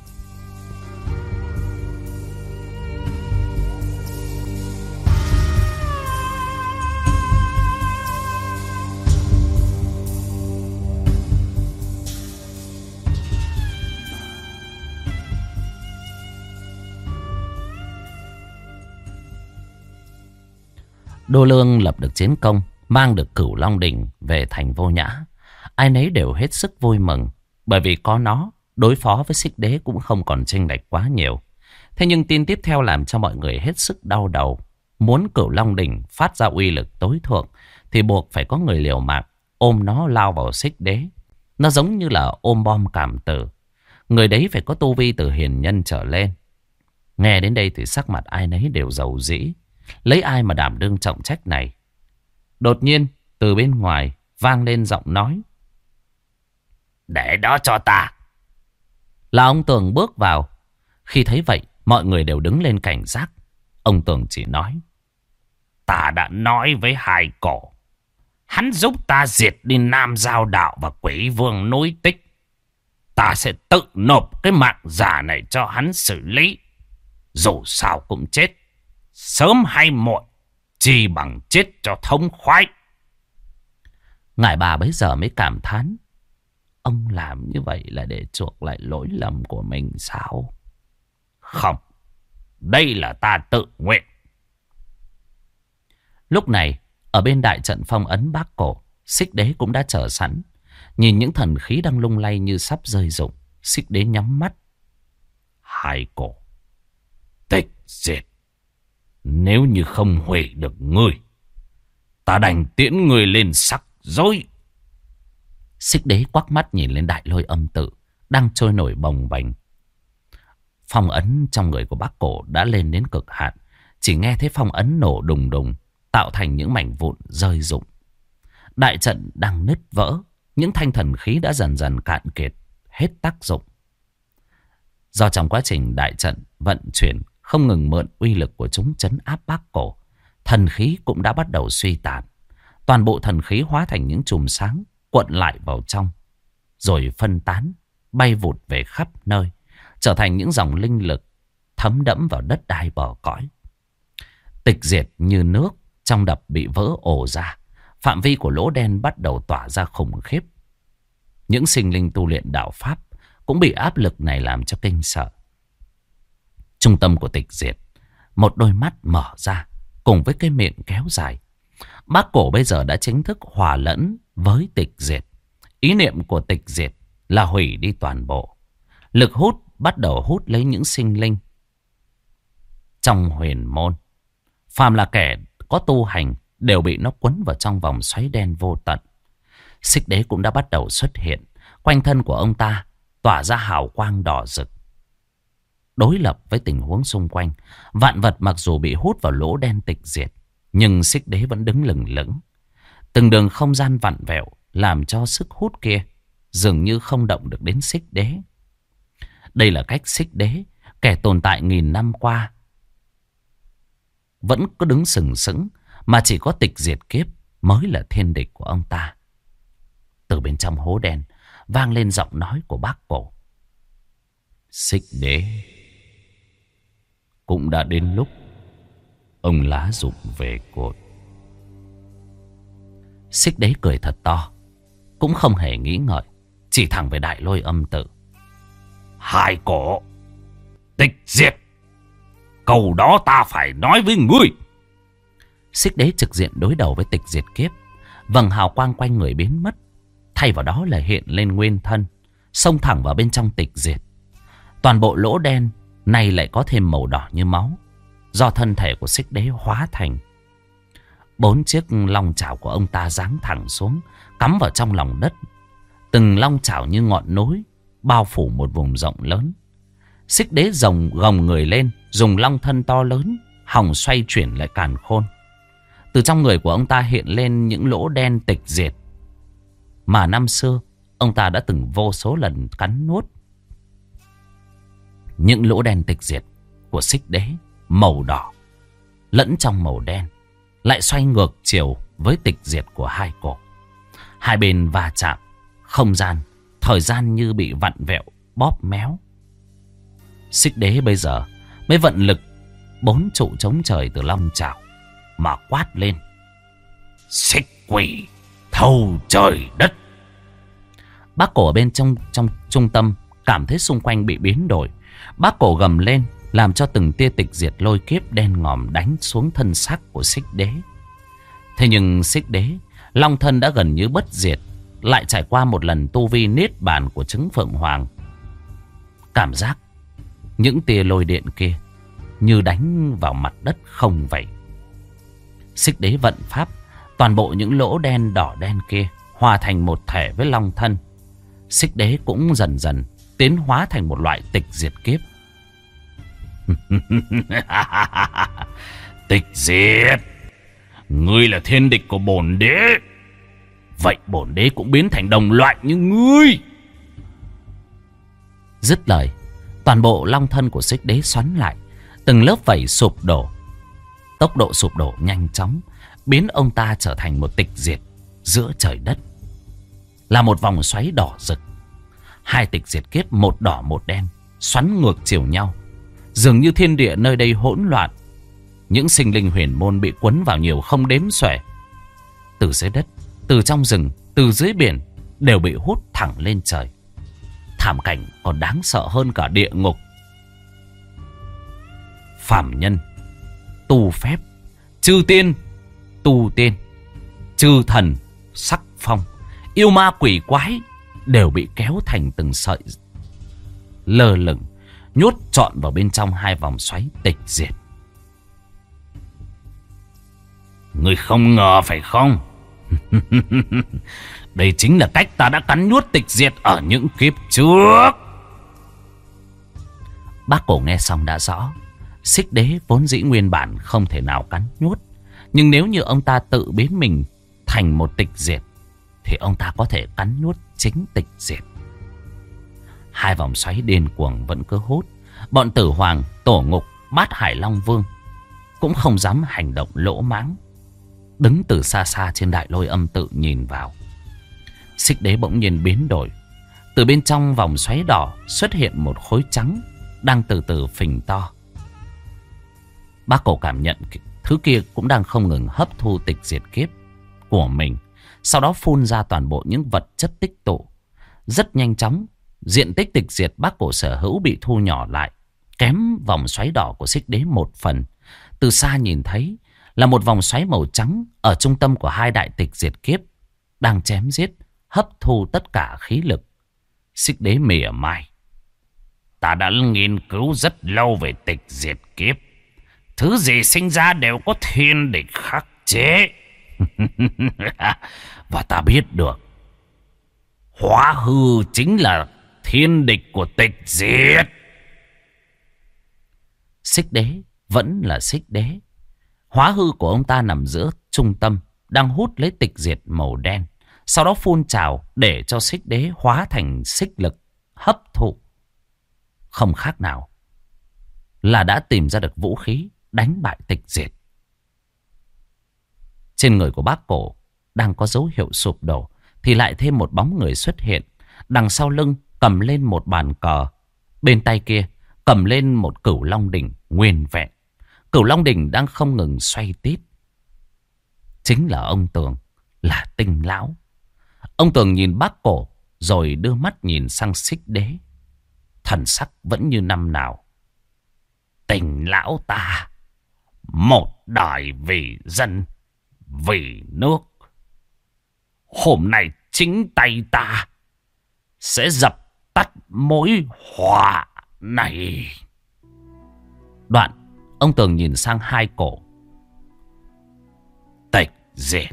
Đô Lương lập được chiến công, mang được Cửu Long Đỉnh về thành Vô Nhã. Ai nấy đều hết sức vui mừng, bởi vì có nó, đối phó với Xích Đế cũng không còn chênh lệch quá nhiều. Thế nhưng tin tiếp theo làm cho mọi người hết sức đau đầu. Muốn Cửu Long Đỉnh phát ra uy lực tối thượng thì buộc phải có người liều mạng ôm nó lao vào Xích Đế. Nó giống như là ôm bom cảm tử. Người đấy phải có tu vi từ hiền nhân trở lên. Nghe đến đây thì sắc mặt ai nấy đều rầu rĩ. Lấy ai mà đảm đương trọng trách này? Đột nhiên từ bên ngoài vang lên giọng nói. Để đó cho ta. Là ông Tường bước vào. Khi thấy vậy mọi người đều đứng lên cảnh giác. Ông Tường chỉ nói. Ta đã nói với Hai Cổ. Hắn giúp ta diệt đi Nam Giao Đạo và Quỷ Vương Núi Tích. Ta sẽ tự nộp cái mạng giả này cho hắn xử lý. Dù sao cũng chết. Sớm hay muộn. Chỉ bằng chết cho thống khoái. Ngài bà bấy giờ mới cảm thán. Ông làm như vậy là để chuộc lại lỗi lầm của mình sao? Không. Đây là ta tự nguyện. Lúc này, ở bên đại trận phong ấn Bác Cổ, Xích Đế cũng đã chờ sẵn. Nhìn những thần khí đang lung lay như sắp rơi rụng, Xích Đế nhắm mắt. Hai Cổ, tịch diệt. Nếu như không hủy được ngươi, ta đành tiễn ngươi lên sắc dối. Xích Đế quắc mắt nhìn lên đại lôi âm tự đang trôi nổi bồng bềnh. Phong ấn trong người của Bác Cổ đã lên đến cực hạn. Chỉ nghe thấy phong ấn nổ đùng đùng, tạo thành những mảnh vụn rơi rụng. Đại trận đang nứt vỡ. Những thanh thần khí đã dần dần cạn kiệt, hết tác dụng. Do trong quá trình đại trận vận chuyển không ngừng mượn uy lực của chúng trấn áp Bác Cổ, thần khí cũng đã bắt đầu suy tàn. Toàn bộ thần khí hóa thành những chùm sáng cuộn lại vào trong, rồi phân tán, bay vụt về khắp nơi, trở thành những dòng linh lực thấm đẫm vào đất đai bờ cõi. Tịch diệt như nước trong đập bị vỡ ồ ra. Phạm vi của lỗ đen bắt đầu tỏa ra khủng khiếp. Những sinh linh tu luyện đạo pháp cũng bị áp lực này làm cho kinh sợ. Trung tâm của tịch diệt, một đôi mắt mở ra cùng với cái miệng kéo dài. Bác Cổ bây giờ đã chính thức hòa lẫn với tịch diệt. Ý niệm của tịch diệt là hủy đi toàn bộ. Lực hút bắt đầu hút lấy những sinh linh trong huyền môn. Phàm là kẻ có tu hành đều bị nó quấn vào trong vòng xoáy đen vô tận. Xích Đế cũng đã bắt đầu xuất hiện. Quanh thân của ông ta tỏa ra hào quang đỏ rực. Đối lập với tình huống xung quanh, vạn vật mặc dù bị hút vào lỗ đen tịch diệt, nhưng Xích Đế vẫn đứng lừng lững. Từng đường không gian vặn vẹo làm cho sức hút kia dường như không động được đến Xích Đế. Đây là cách Xích Đế, kẻ tồn tại nghìn năm qua, vẫn cứ đứng sừng sững, mà chỉ có tịch diệt kiếp mới là thiên địch của ông ta. Từ bên trong hố đen vang lên giọng nói của Bác Cổ. Xích Đế, cũng đã đến lúc ông lá rụng về cội. Xích Đế cười thật to, cũng không hề nghĩ ngợi, chỉ thẳng về đại lôi âm tự. Hai Cổ, tịch diệt, câu đó ta phải nói với ngươi. Xích Đế trực diện đối đầu với tịch diệt kiếp. Vầng hào quang quanh người biến mất, thay vào đó là hiện lên nguyên thân, xông thẳng vào bên trong tịch diệt. Toàn bộ lỗ đen này lại có thêm màu đỏ như máu, do thân thể của Xích Đế hóa thành. 4 chiếc long chảo của ông ta giáng thẳng xuống, cắm vào trong lòng đất. Từng long chảo như ngọn núi, bao phủ một vùng rộng lớn. Xích Đế gồng người lên, dùng long thân to lớn hòng xoay chuyển lại càn khôn. Từ trong người của ông ta hiện lên những lỗ đen tịch diệt mà năm xưa ông ta đã từng vô số lần cắn nuốt. Những lỗ đen tịch diệt của Xích Đế màu đỏ lẫn trong màu đen lại xoay ngược chiều với tịch diệt của Hai Cổ. Hai bên va chạm, không gian, thời gian như bị vặn vẹo, bóp méo. Xích Đế bây giờ mới vận lực 4 trụ chống trời từ long chảo mà quát lên. Xích quỷ thâu trời đất. Bác Cổ ở bên trong trung tâm cảm thấy xung quanh bị biến đổi. Bác Cổ gầm lên, làm cho từng tia tịch diệt lôi kiếp đen ngòm đánh xuống thân xác của Xích Đế. Thế nhưng Xích Đế, long thân đã gần như bất diệt, lại trải qua một lần tu vi niết bàn của trứng Phượng Hoàng. Cảm giác những tia lôi điện kia như đánh vào mặt đất không vậy. Xích Đế vận pháp, toàn bộ những lỗ đen đỏ đen kia hòa thành một thể với long thân. Xích đế cũng dần dần tiến hóa thành một loại tịch diệt kiếp. Tịch diệt, ngươi là thiên địch của bổn đế, vậy bổn đế cũng biến thành đồng loại như ngươi. Dứt lời, toàn bộ long thân của xích đế xoắn lại, từng lớp vảy sụp đổ. Tốc độ sụp đổ nhanh chóng, biến ông ta trở thành một tịch diệt giữa trời đất, là một vòng xoáy đỏ rực. Hai tịch diệt kiếp, một đỏ một đen, xoắn ngược chiều nhau. Dường như thiên địa nơi đây hỗn loạn. Những sinh linh huyền môn bị quấn vào nhiều không đếm xuể. Từ dưới đất, từ trong rừng, từ dưới biển, đều bị hút thẳng lên trời. Thảm cảnh còn đáng sợ hơn cả địa ngục. Phàm nhân tu phép, chư tiên tu tiên, chư thần sắc phong, yêu ma quỷ quái đều bị kéo thành từng sợi lơ lửng, nhốt trọn vào bên trong hai vòng xoáy tịch diệt. Ngươi không ngờ phải không? Đây chính là cách ta đã cắn nuốt tịch diệt ở những kiếp trước. Bác Cổ nghe xong đã rõ, xích đế vốn dĩ nguyên bản không thể nào cắn nuốt, nhưng nếu như ông ta tự biến mình thành một tịch diệt thì ông ta có thể cắn nuốt chính tịch diệt. Hai vòng xoáy điên cuồng vẫn cứ hút. Bọn Tử Hoàng, Tổ Ngục, Bát Hải Long Vương cũng không dám hành động lỗ mãng, đứng từ xa xa trên đại lôi âm tự nhìn vào. Xích đế bỗng nhiên biến đổi. Từ bên trong vòng xoáy đỏ xuất hiện một khối trắng đang từ từ phình to. Bác Cổ cảm nhận thứ kia cũng đang không ngừng hấp thu tịch diệt kiếp của mình, sau đó phun ra toàn bộ những vật chất tích tụ. Rất nhanh chóng, diện tích tịch diệt Bác Cổ sở hữu bị thu nhỏ lại, kém vòng xoáy đỏ của xích đế một phần. Từ xa nhìn thấy là một vòng xoáy màu trắng ở trung tâm của hai đại tịch diệt kiếp, đang chém giết, hấp thu tất cả khí lực. Xích đế mỉa mai: ta đã nghiên cứu rất lâu về tịch diệt kiếp. Thứ gì sinh ra đều có thiên địch khắc chế. Và ta biết được, hóa hư chính là thiên địch của tịch diệt. Xích đế vẫn là xích đế. Hóa hư của ông ta nằm giữa trung tâm, đang hút lấy tịch diệt màu đen, sau đó phun trào để cho xích đế hóa thành xích lực hấp thụ. Không khác nào là đã tìm ra được vũ khí đánh bại tịch diệt. Trên người của Bác Cổ đang có dấu hiệu sụp đổ thì lại thêm một bóng người xuất hiện. Đằng sau lưng cầm lên một bàn cờ, bên tay kia cầm lên một cửu long đỉnh nguyên vẹn. Cửu long đỉnh đang không ngừng xoay tít. Chính là ông Tường, là Tinh lão. Ông Tường nhìn Bác Cổ rồi đưa mắt nhìn sang xích đế, thần sắc vẫn như năm nào. Tinh lão ta, một đời vì dân, vì nước. Hôm nay chính tay ta sẽ dập tắt mối họa này. Đoạn, ông Tường nhìn sang hai cổ. Tịch diệt,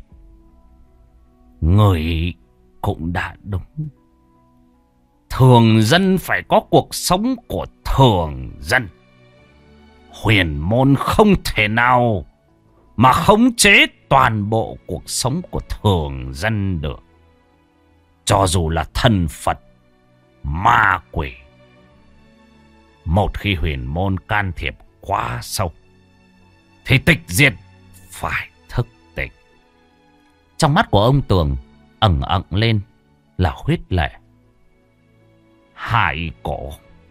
người cũng đã đúng. Thường dân phải có cuộc sống của thường dân. Huyền môn không thể nào mà khống chế toàn bộ cuộc sống của thường dân được. Cho dù là thần Phật, ma quỷ. Một khi huyền môn can thiệp quá sâu thì tịch diệt phải thức tỉnh. Trong mắt của ông Tường ẩn ẩn lên là huyết lệ. Hại cổ,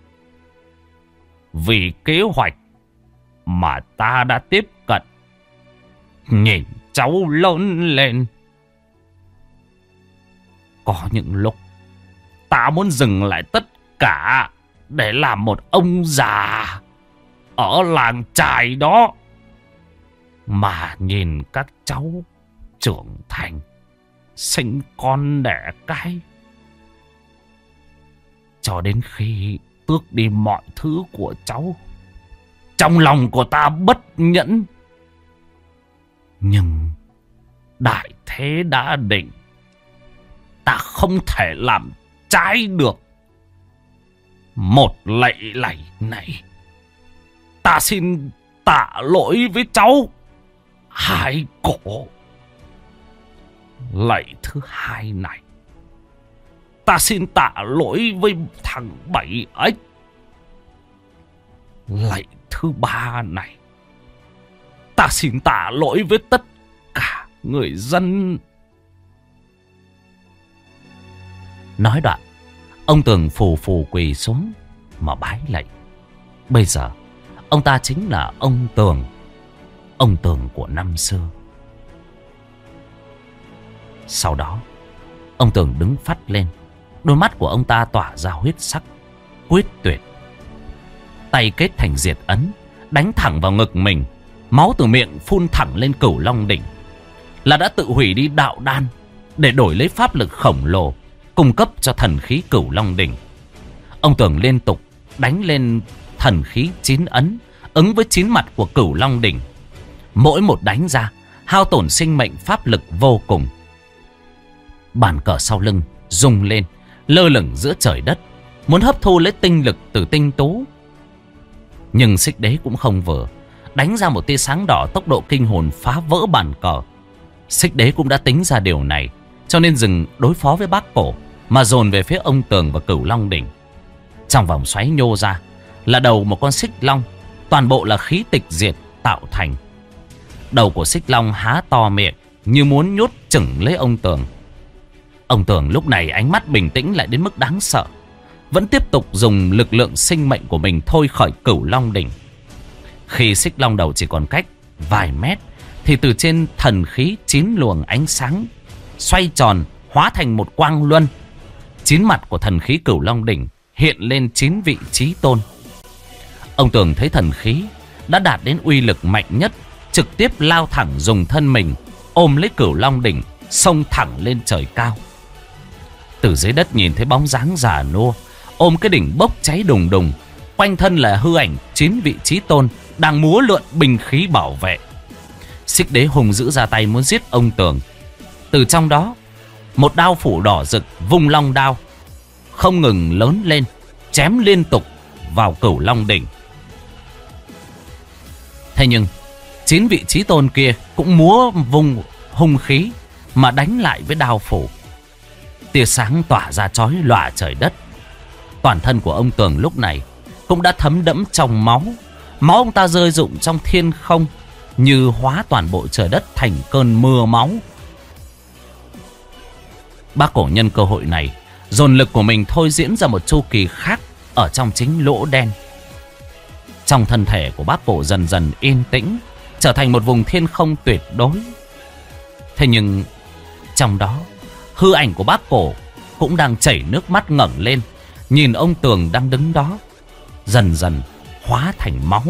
vì kế hoạch mà ta đã tiếp cận, nhìn cháu lớn lên. Có những lúc ta muốn dừng lại tất cả để làm một ông già ở làng chài đó, mà nhìn các cháu trưởng thành, sinh con đẻ cái, cho đến khi tước đi mọi thứ của cháu, trong lòng của ta bất nhẫn. Nhưng đại thế đã định, ta không thể làm trái được. Một lạy này, ta xin tạ lỗi với cháu. Hai cổ. Lạy thứ hai này, ta xin tạ lỗi với thằng Bảy Ếch. Lạy thứ ba này, ta xin tạ lỗi với tất cả người dân. Nói đoạn, ông Tường phù phù quỳ xuống mà bái lạy. Bây giờ ông ta chính là ông Tường của năm xưa. Sau đó ông Tường đứng phắt lên. Đôi mắt của ông ta tỏa ra huyết sắc quyết tuyệt. Tay kết thành diệt ấn, đánh thẳng vào ngực mình. Máu từ miệng phun thẳng lên Cửu Long đỉnh, là đã tự hủy đi đạo đan để đổi lấy pháp lực khổng lồ cung cấp cho thần khí Cửu Long đỉnh. Ông Tường liên tục đánh lên thần khí 9 ấn, ứng với 9 mặt của Cửu Long đỉnh. Mỗi một đánh ra hao tổn sinh mệnh pháp lực vô cùng. Bàn cờ sau lưng rung lên, lơ lửng giữa trời đất, muốn hấp thu lấy tinh lực từ tinh tú. Nhưng Xích Đế cũng không vừa, đánh ra một tia sáng đỏ tốc độ kinh hồn phá vỡ bàn cờ. Xích Đế cũng đã tính ra điều này, cho nên dừng đối phó với Bác Cổ mà dồn về phía ông Tường và Cửu Long đỉnh. Trong vòng xoáy nhô ra là đầu một con xích long, toàn bộ là khí tịch diệt tạo thành. Đầu của xích long há to miệng như muốn nhốt chửng lấy ông Tường. Ông Tường lúc này ánh mắt bình tĩnh lại đến mức đáng sợ, vẫn tiếp tục dùng lực lượng sinh mệnh của mình thôi khởi Cửu Long đỉnh. Khi xích long đầu chỉ còn cách vài mét, thì từ trên thần khí 9 luồng ánh sáng xoay tròn hóa thành một quang luân. 9 mặt của thần khí Cửu Long đỉnh hiện lên 9 vị chí tôn. Ông Tường thấy thần khí đã đạt đến uy lực mạnh nhất, trực tiếp lao thẳng dùng thân mình ôm lấy Cửu Long đỉnh, xông thẳng lên trời cao. Từ dưới đất nhìn thấy bóng dáng già nua ôm cái đỉnh bốc cháy đùng đùng, quanh thân là hư ảnh 9 vị chí tôn đang múa lượn binh khí bảo vệ. Xích Đế hùng dữ ra tay muốn giết ông Tường. Từ trong đó, một đao phủ đỏ rực vung long đao không ngừng lớn lên, chém liên tục vào Cửu Long đỉnh. Thế nhưng 9 vị chí tôn kia cũng múa vung hung khí mà đánh lại với đao phủ. Tia sáng tỏa ra chói lòa trời đất. Toàn thân của ông Tường lúc này cũng đã thấm đẫm trong máu. Máu ông ta rơi rụng trong thiên không, như hóa toàn bộ trời đất thành cơn mưa máu. Bác Cổ nhân cơ hội này dồn lực của mình thôi diễn ra một chu kỳ khác ở trong chính lỗ đen. Trong thân thể của Bác Cổ dần dần yên tĩnh, trở thành một vùng thiên không tuyệt đối. Thế nhưng trong đó, hư ảnh của Bác Cổ cũng đang chảy nước mắt ngẩng lên, nhìn ông Tường đang đứng đó, dần dần hóa thành máu.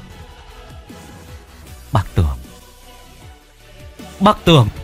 Bác Tường, Bác Tường.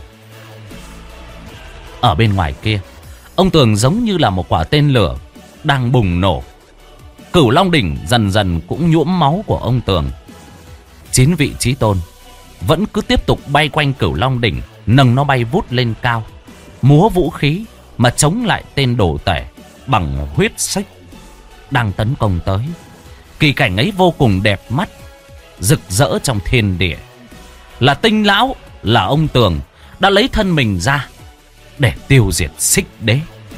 Ở bên ngoài kia, ông Tường giống như là một quả tên lửa đang bùng nổ. Cửu Long đỉnh dần dần cũng nhuốm máu của ông Tường. 9 vị chí tôn vẫn cứ tiếp tục bay quanh Cửu Long đỉnh, nâng nó bay vút lên cao, múa vũ khí mà chống lại tên đồ tể bằng huyết xích đang tấn công tới. Kỳ cảnh ấy vô cùng đẹp mắt, rực rỡ trong thiên địa. Là Tinh Lão, là ông Tường đã lấy thân mình ra để tiêu diệt Xích Đế.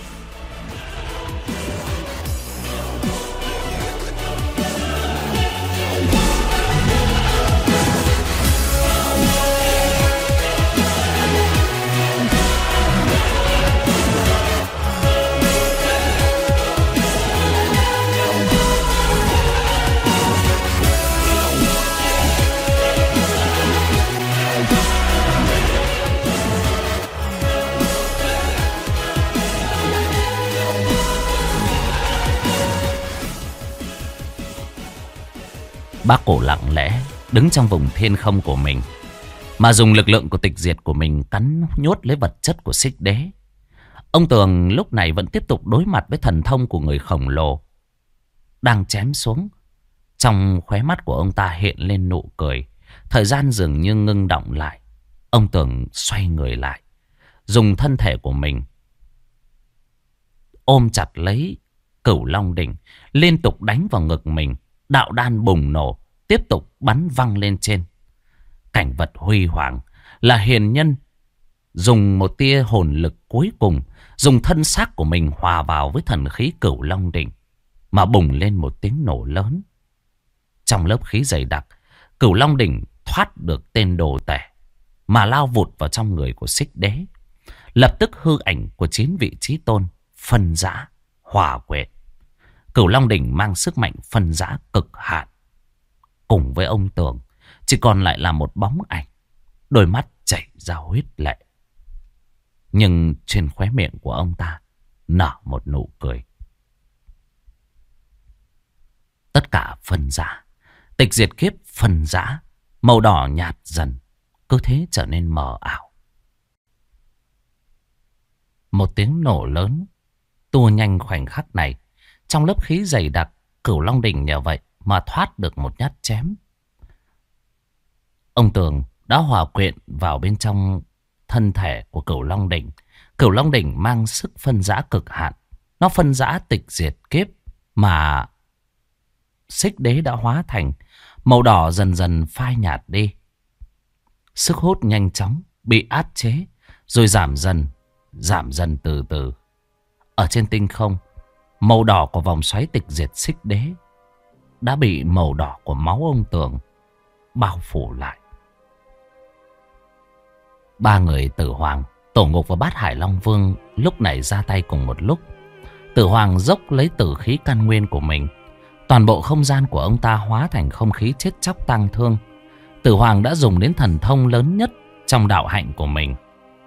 Bác Cổ lặng lẽ đứng trong vùng thiên không của mình, mà dùng lực lượng của tịch diệt của mình cắn nhốt lấy vật chất của Xích Đế. Ông Tường lúc này vẫn tiếp tục đối mặt với thần thông của người khổng lồ đang chém xuống. Trong khóe mắt của ông ta hiện lên nụ cười. Thời gian dường như ngưng động lại. Ông Tường xoay người lại, dùng thân thể của mình ôm chặt lấy Cửu Long Đỉnh, liên tục đánh vào ngực mình. Đạo đan bùng nổ, tiếp tục bắn văng lên trên. Cảnh vật huy hoàng là hiền nhân dùng một tia hồn lực cuối cùng, dùng thân xác của mình hòa vào với thần khí Cửu Long Đỉnh, mà bùng lên một tiếng nổ lớn. Trong lớp khí dày đặc, Cửu Long Đỉnh thoát được tên đồ tể, mà lao vụt vào trong người của Xích Đế. Lập tức hư ảnh của 9 vị chí tôn phân rã, hòa quyện. Cửu Long Đỉnh mang sức mạnh phân rã cực hạn. Cùng với ông Tường, chỉ còn lại là một bóng ảnh, đôi mắt chảy ra huyết lệ. Nhưng trên khóe miệng của ông ta nở một nụ cười. Tất cả phân rã, tịch diệt kiếp phân rã, màu đỏ nhạt dần, cứ thế trở nên mờ ảo. Một tiếng nổ lớn tua nhanh khoảnh khắc này. Trong lớp khí dày đặc, Cửu Long Đỉnh nhờ vậy mà thoát được một nhát chém. Ông Tường đã hòa quyện vào bên trong thân thể của Cửu Long Đỉnh. Cửu Long Đỉnh mang sức phân rã cực hạn. Nó phân rã tịch diệt kiếp mà Xích Đế đã hóa thành. Màu đỏ dần dần phai nhạt đi. Sức hút nhanh chóng bị áp chế, rồi giảm dần từ từ. Ở trên tinh không, màu đỏ của vòng xoáy tịch diệt Xích Đế đã bị màu đỏ của máu ông Tường bao phủ lại. Ba người Tử Hoàng, Tổ Ngục và Bát Hải Long Vương lúc này ra tay cùng một lúc. Tử Hoàng dốc lấy tử khí căn nguyên của mình. Toàn bộ không gian của ông ta hóa thành không khí chết chóc tang thương. Tử Hoàng đã dùng đến thần thông lớn nhất trong đạo hạnh của mình.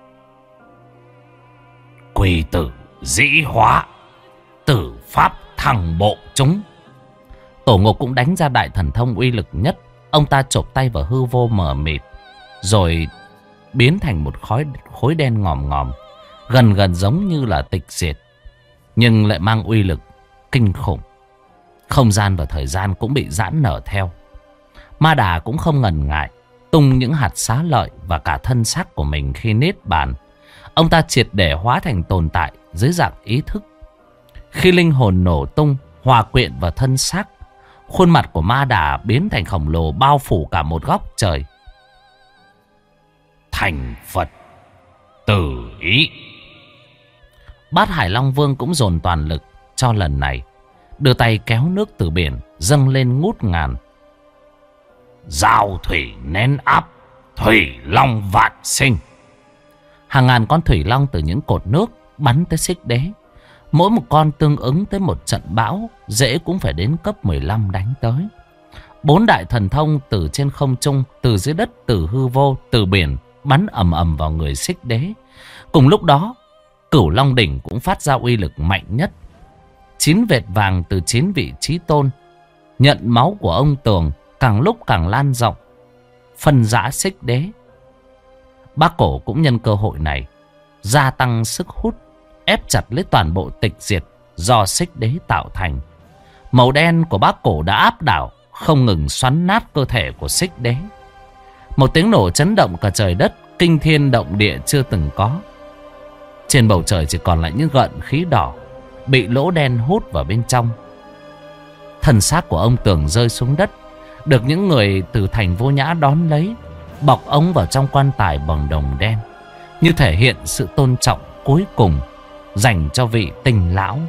Quỳ tử dĩ hóa, tử pháp thẳng bộ chúng. Tổ Ngục cũng đánh ra đại thần thông uy lực nhất. Ông ta chộp tay vào hư vô mờ mịt, rồi biến thành một khối đen ngòm ngòm, gần gần giống như là tịch diệt, nhưng lại mang uy lực kinh khủng. Không gian và thời gian cũng bị giãn nở theo. Ma Đà cũng không ngần ngại tung những hạt xá lợi và cả thân xác của mình khi niết bàn. Ông ta triệt để hóa thành tồn tại dưới dạng ý thức. Khi linh hồn nổ tung, hòa quyện vào thân xác, khuôn mặt của Ma Đà biến thành khổng lồ, bao phủ cả một góc trời. Thành Phật tử ý. Bát Hải Long Vương cũng dồn toàn lực cho lần này, đưa tay kéo nước từ biển dâng lên ngút ngàn. Giao thủy nén áp, thủy long vạn sinh. Hàng ngàn con thủy long từ những cột nước bắn tới Xích Đế. Mỗi một con tương ứng tới một trận bão, dễ cũng phải đến cấp 15 đánh tới. 4 đại thần thông từ trên không trung, từ dưới đất, từ hư vô, từ biển bắn ầm ầm vào người Xích Đế. Cùng lúc đó, Cửu Long Đỉnh cũng phát ra uy lực mạnh nhất. 9 vệt vàng từ 9 vị chí tôn nhận máu của ông Tường càng lúc càng lan rộng, phân rã Xích Đế. Bác Cổ cũng nhân cơ hội này gia tăng sức hút, ép chặt lấy toàn bộ tịch diệt do Xích Đế tạo thành. Màu đen của Bác Cổ đã áp đảo, không ngừng xoắn nát cơ thể của Xích Đế. Một tiếng nổ chấn động cả trời đất, kinh thiên động địa chưa từng có. Trên bầu trời chỉ còn lại những gợn khí đỏ bị lỗ đen hút vào bên trong. Thân xác của ông Tường rơi xuống đất, được những người từ thành Vô Nhã đón lấy, bọc ống vào trong quan tài bằng đồng đen, như thể hiện sự tôn trọng cuối cùng dành cho vị tình lão.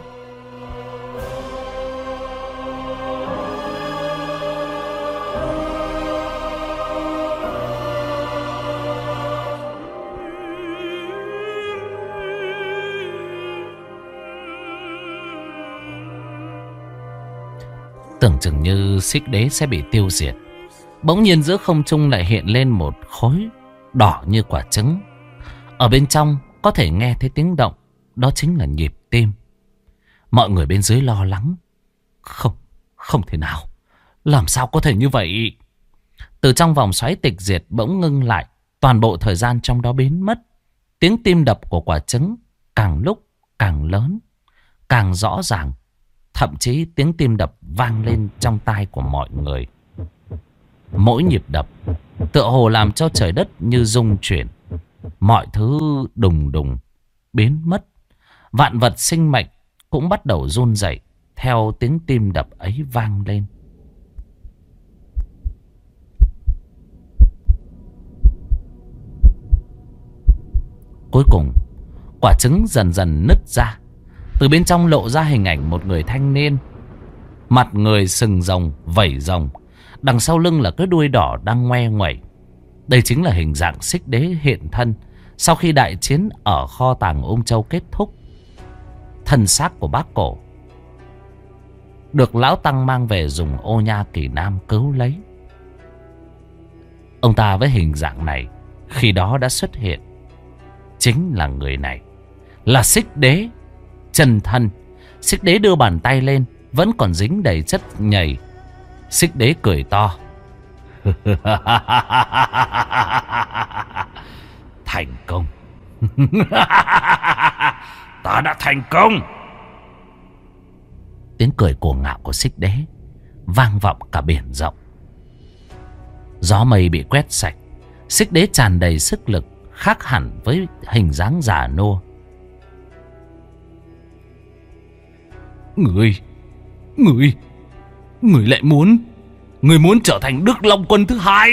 Tưởng chừng như Xích Đế sẽ bị tiêu diệt, bỗng nhiên giữa không trung lại hiện lên một khối đỏ như quả trứng. Ở bên trong có thể nghe thấy tiếng động, đó chính là nhịp tim. Mọi người bên dưới lo lắng. Không thể nào, làm sao có thể như vậy? Từ trong vòng xoáy tịch diệt bỗng ngưng lại, toàn bộ thời gian trong đó biến mất. Tiếng tim đập của quả trứng càng lúc càng lớn, càng rõ ràng. Thậm chí tiếng tim đập vang lên trong tai của mọi người. Mỗi nhịp đập tựa hồ làm cho trời đất như rung chuyển. Mọi thứ đùng đùng biến mất. Vạn vật sinh mệnh cũng bắt đầu run rẩy theo tiếng tim đập ấy vang lên. Cuối cùng, quả trứng dần dần nứt ra. Từ bên trong lộ ra hình ảnh một người thanh niên, mặt người sừng rồng, vảy rồng, đằng sau lưng là cái đuôi đỏ đang ngoe nguẩy. Đây chính là hình dạng Xích Đế hiện thân sau khi đại chiến ở kho tàng Ung Châu kết thúc. Thân xác của bác cổ được lão tăng mang về dùng Ô Nha Kỳ Nam cứu lấy. Ông ta với hình dạng này khi đó đã xuất hiện. Chính là người này, là Xích Đế chân thân. Xích Đế đưa bàn tay lên, vẫn còn dính đầy chất nhầy. Xích Đế cười to. Thành công. Ta đã thành công. Tiếng cười cuồng ngạo của Xích Đế vang vọng cả biển rộng. Gió mây bị quét sạch. Xích Đế tràn đầy sức lực, khác hẳn với hình dáng già nua. Người lại muốn trở thành Đức Long Quân thứ hai.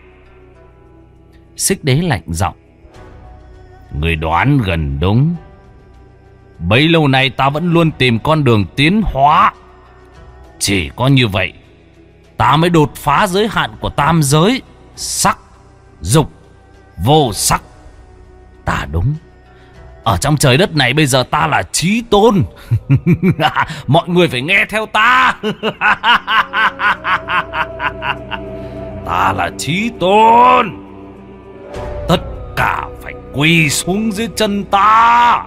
Xích Đế lạnh giọng. Người đoán gần đúng. Bấy lâu nay ta vẫn luôn tìm con đường tiến hóa. Chỉ có như vậy ta mới đột phá giới hạn của tam giới sắc, dục, vô sắc. Ta đúng. Ở trong trời đất này bây giờ ta là Chí Tôn. Mọi người phải nghe theo ta. Ta là Chí Tôn. Tất cả phải quỳ xuống dưới chân ta.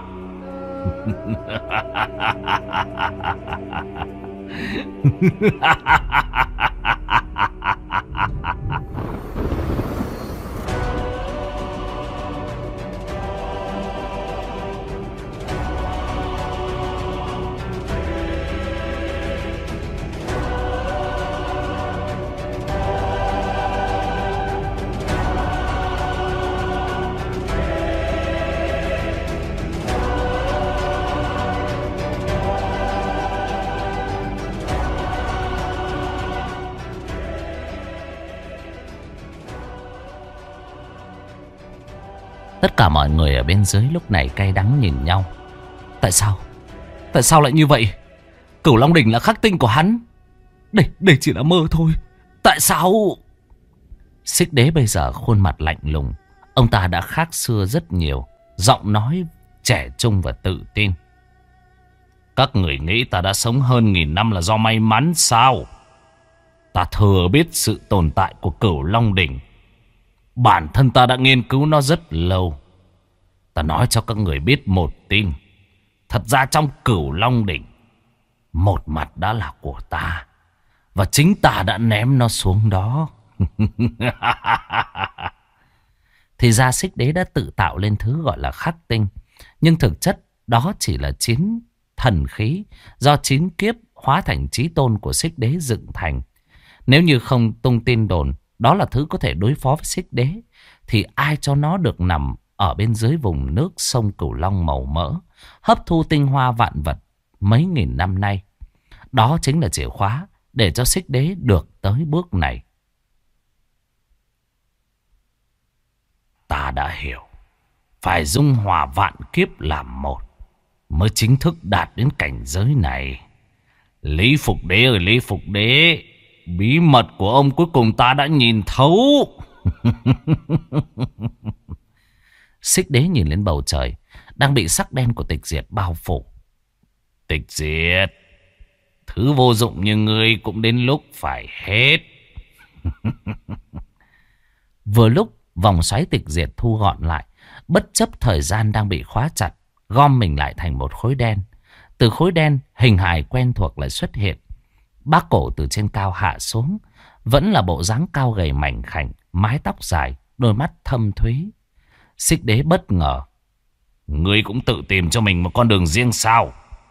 Tất cả mọi người ở bên dưới lúc này cay đắng nhìn nhau. Tại sao? Tại sao lại như vậy? Cửu Long Đỉnh là khắc tinh của hắn. Đây chỉ là mơ thôi. Tại sao? Xích Đế bây giờ khuôn mặt lạnh lùng. Ông ta đã khác xưa rất nhiều. Giọng nói trẻ trung và tự tin. Các người nghĩ ta đã sống hơn 1000 năm là do may mắn sao? Ta thừa biết sự tồn tại của Cửu Long Đỉnh. Bản thân ta đã nghiên cứu nó rất lâu. Ta nói cho các người biết một tin. Thật ra trong Cửu Long Đỉnh, một mặt đã là của ta, và chính ta đã ném nó xuống đó. Thì ra Xích Đế đã tự tạo lên thứ gọi là khắc tinh. Nhưng thực chất đó chỉ là 9 thần khí do 9 kiếp hóa thành Chí Tôn của Xích Đế dựng thành. Nếu như không tung tin đồn đó là thứ có thể đối phó với Xích Đế, thì ai cho nó được nằm ở bên dưới vùng nước sông Cửu Long màu mỡ, hấp thu tinh hoa vạn vật mấy nghìn năm nay. Đó chính là chìa khóa để cho Xích Đế được tới bước này. Ta đã hiểu. Phải dung hòa vạn kiếp làm một mới chính thức đạt đến cảnh giới này. Lý Phục Đế ơi Lý Phục Đế, bí mật của ông cuối cùng ta đã nhìn thấu. Xích Đế nhìn lên bầu trời đang bị sắc đen của Tịch Diệt bao phủ. Tịch Diệt, thứ vô dụng như ngươi cũng đến lúc phải hết. Vừa lúc vòng xoáy Tịch Diệt thu gọn lại, bất chấp thời gian đang bị khóa chặt, gom mình lại thành một khối đen. Từ khối đen, hình hài quen thuộc lại xuất hiện. Bác Cổ từ trên cao hạ xuống, vẫn là bộ dáng cao gầy mảnh khảnh, mái tóc dài, đôi mắt thâm thúy. Xích Đế bất ngờ. Ngươi cũng tự tìm cho mình một con đường riêng sao?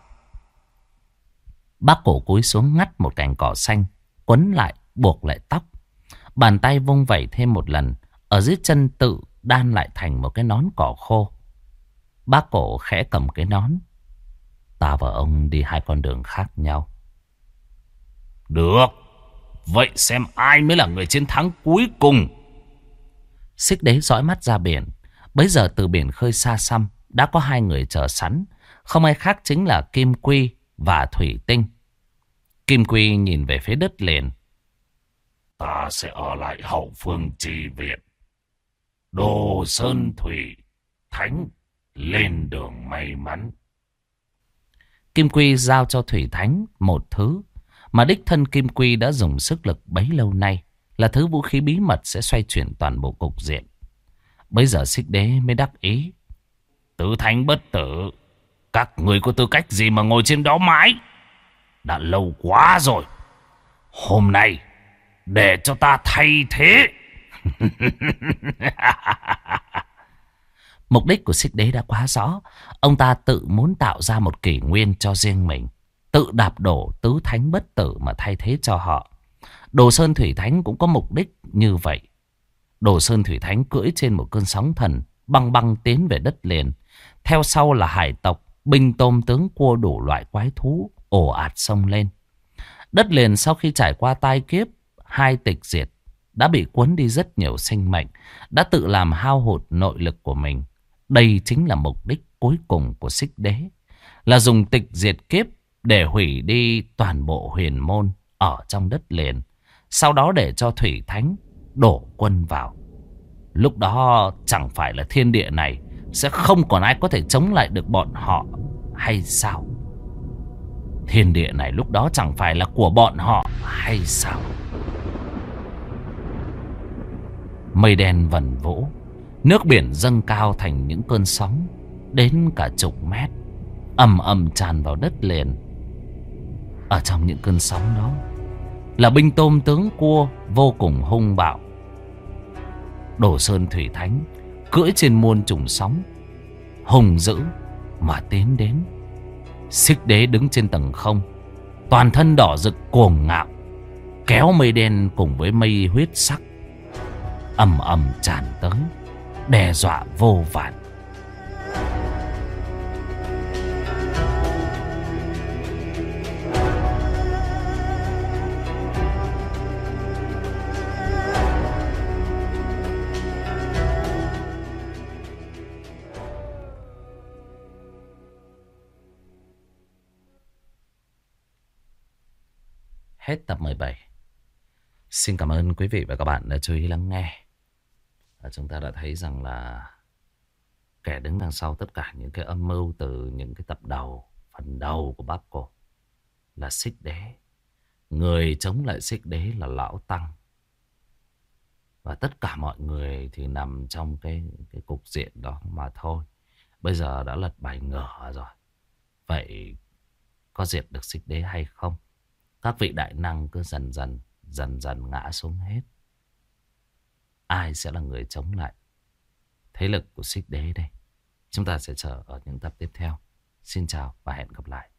Bác Cổ cúi xuống ngắt một cành cỏ xanh, quấn lại, buộc lại tóc. Bàn tay vung vẩy thêm một lần, ở dưới chân tự đan lại thành một cái nón cỏ khô. Bác Cổ khẽ cầm cái nón. Ta và ông đi hai con đường khác nhau. Được. Vậy xem ai mới là người chiến thắng cuối cùng. Xích Đế dõi mắt ra biển. Bấy giờ từ biển khơi xa xăm đã có hai người chờ sẵn. Không ai khác chính là Kim Quy và Thủy Tinh. Kim Quy nhìn về phía đất liền. Ta sẽ ở lại hậu phương trì viện. Đồ Sơn Thủy Thánh lên đường may mắn. Kim Quy giao cho Thủy Thánh một thứ mà đích thân Kim Quy đã dùng sức lực bấy lâu nay, là thứ vũ khí bí mật sẽ xoay chuyển toàn bộ cục diện. Bây giờ Xích Đế mới đắc ý. Tứ Thánh bất tử, các người có tư cách gì mà ngồi trên đó mãi? Đã lâu quá rồi. Hôm nay để cho ta thay thế. Mục đích của Xích Đế đã quá rõ. Ông ta tự muốn tạo ra một kỷ nguyên cho riêng mình, tự đạp đổ tứ thánh bất tử mà thay thế cho họ. Đồ Sơn Thủy Thánh cũng có mục đích như vậy. Đồ Sơn Thủy Thánh cưỡi trên một cơn sóng thần, băng băng tiến về đất liền. Theo sau là hải tộc, binh tôm tướng cua đủ loại quái thú ồ ạt xông lên. Đất liền sau khi trải qua tai kiếp hai tịch diệt đã bị cuốn đi rất nhiều sinh mệnh, đã tự làm hao hụt nội lực của mình. Đây chính là mục đích cuối cùng của Xích Đế, là dùng tịch diệt kiếp để hủy đi toàn bộ huyền môn ở trong đất liền, sau đó để cho Thủy Thánh đổ quân vào. Lúc đó chẳng phải là thiên địa này sẽ không còn ai có thể chống lại được bọn họ hay sao? Thiên địa này lúc đó chẳng phải là của bọn họ hay sao? Mây đen vần vũ, nước biển dâng cao thành những cơn sóng đến cả chục mét, ầm ầm tràn vào đất liền. Ở trong những cơn sóng đó là binh tôm tướng cua vô cùng hung bạo. Đồ Sơn Thủy Thánh cưỡi trên muôn trùng sóng, hùng dữ mà tiến đến. Xích Đế đứng trên tầng không, toàn thân đỏ rực cuồng ngạo, kéo mây đen cùng với mây huyết sắc ầm ầm tràn tới, đe dọa vô vàn. Hết tập 17. Xin cảm ơn quý vị và các bạn đã chú ý lắng nghe. Chúng ta đã thấy rằng là kẻ đứng đằng sau tất cả những cái âm mưu từ những cái tập đầu, phần đầu của Bác Cổ là Xích Đế. Người chống lại Xích Đế là Lão Tăng. Và tất cả mọi người thì nằm trong cái cục diện đó mà thôi. Bây giờ đã lật bài ngửa rồi. Vậy có diệt được Xích Đế hay không? Các vị đại năng cứ dần dần ngã xuống hết. Ai sẽ là người chống lại thế lực của Xích Đế đây? Chúng ta sẽ chờ ở những tập tiếp theo. Xin chào và hẹn gặp lại.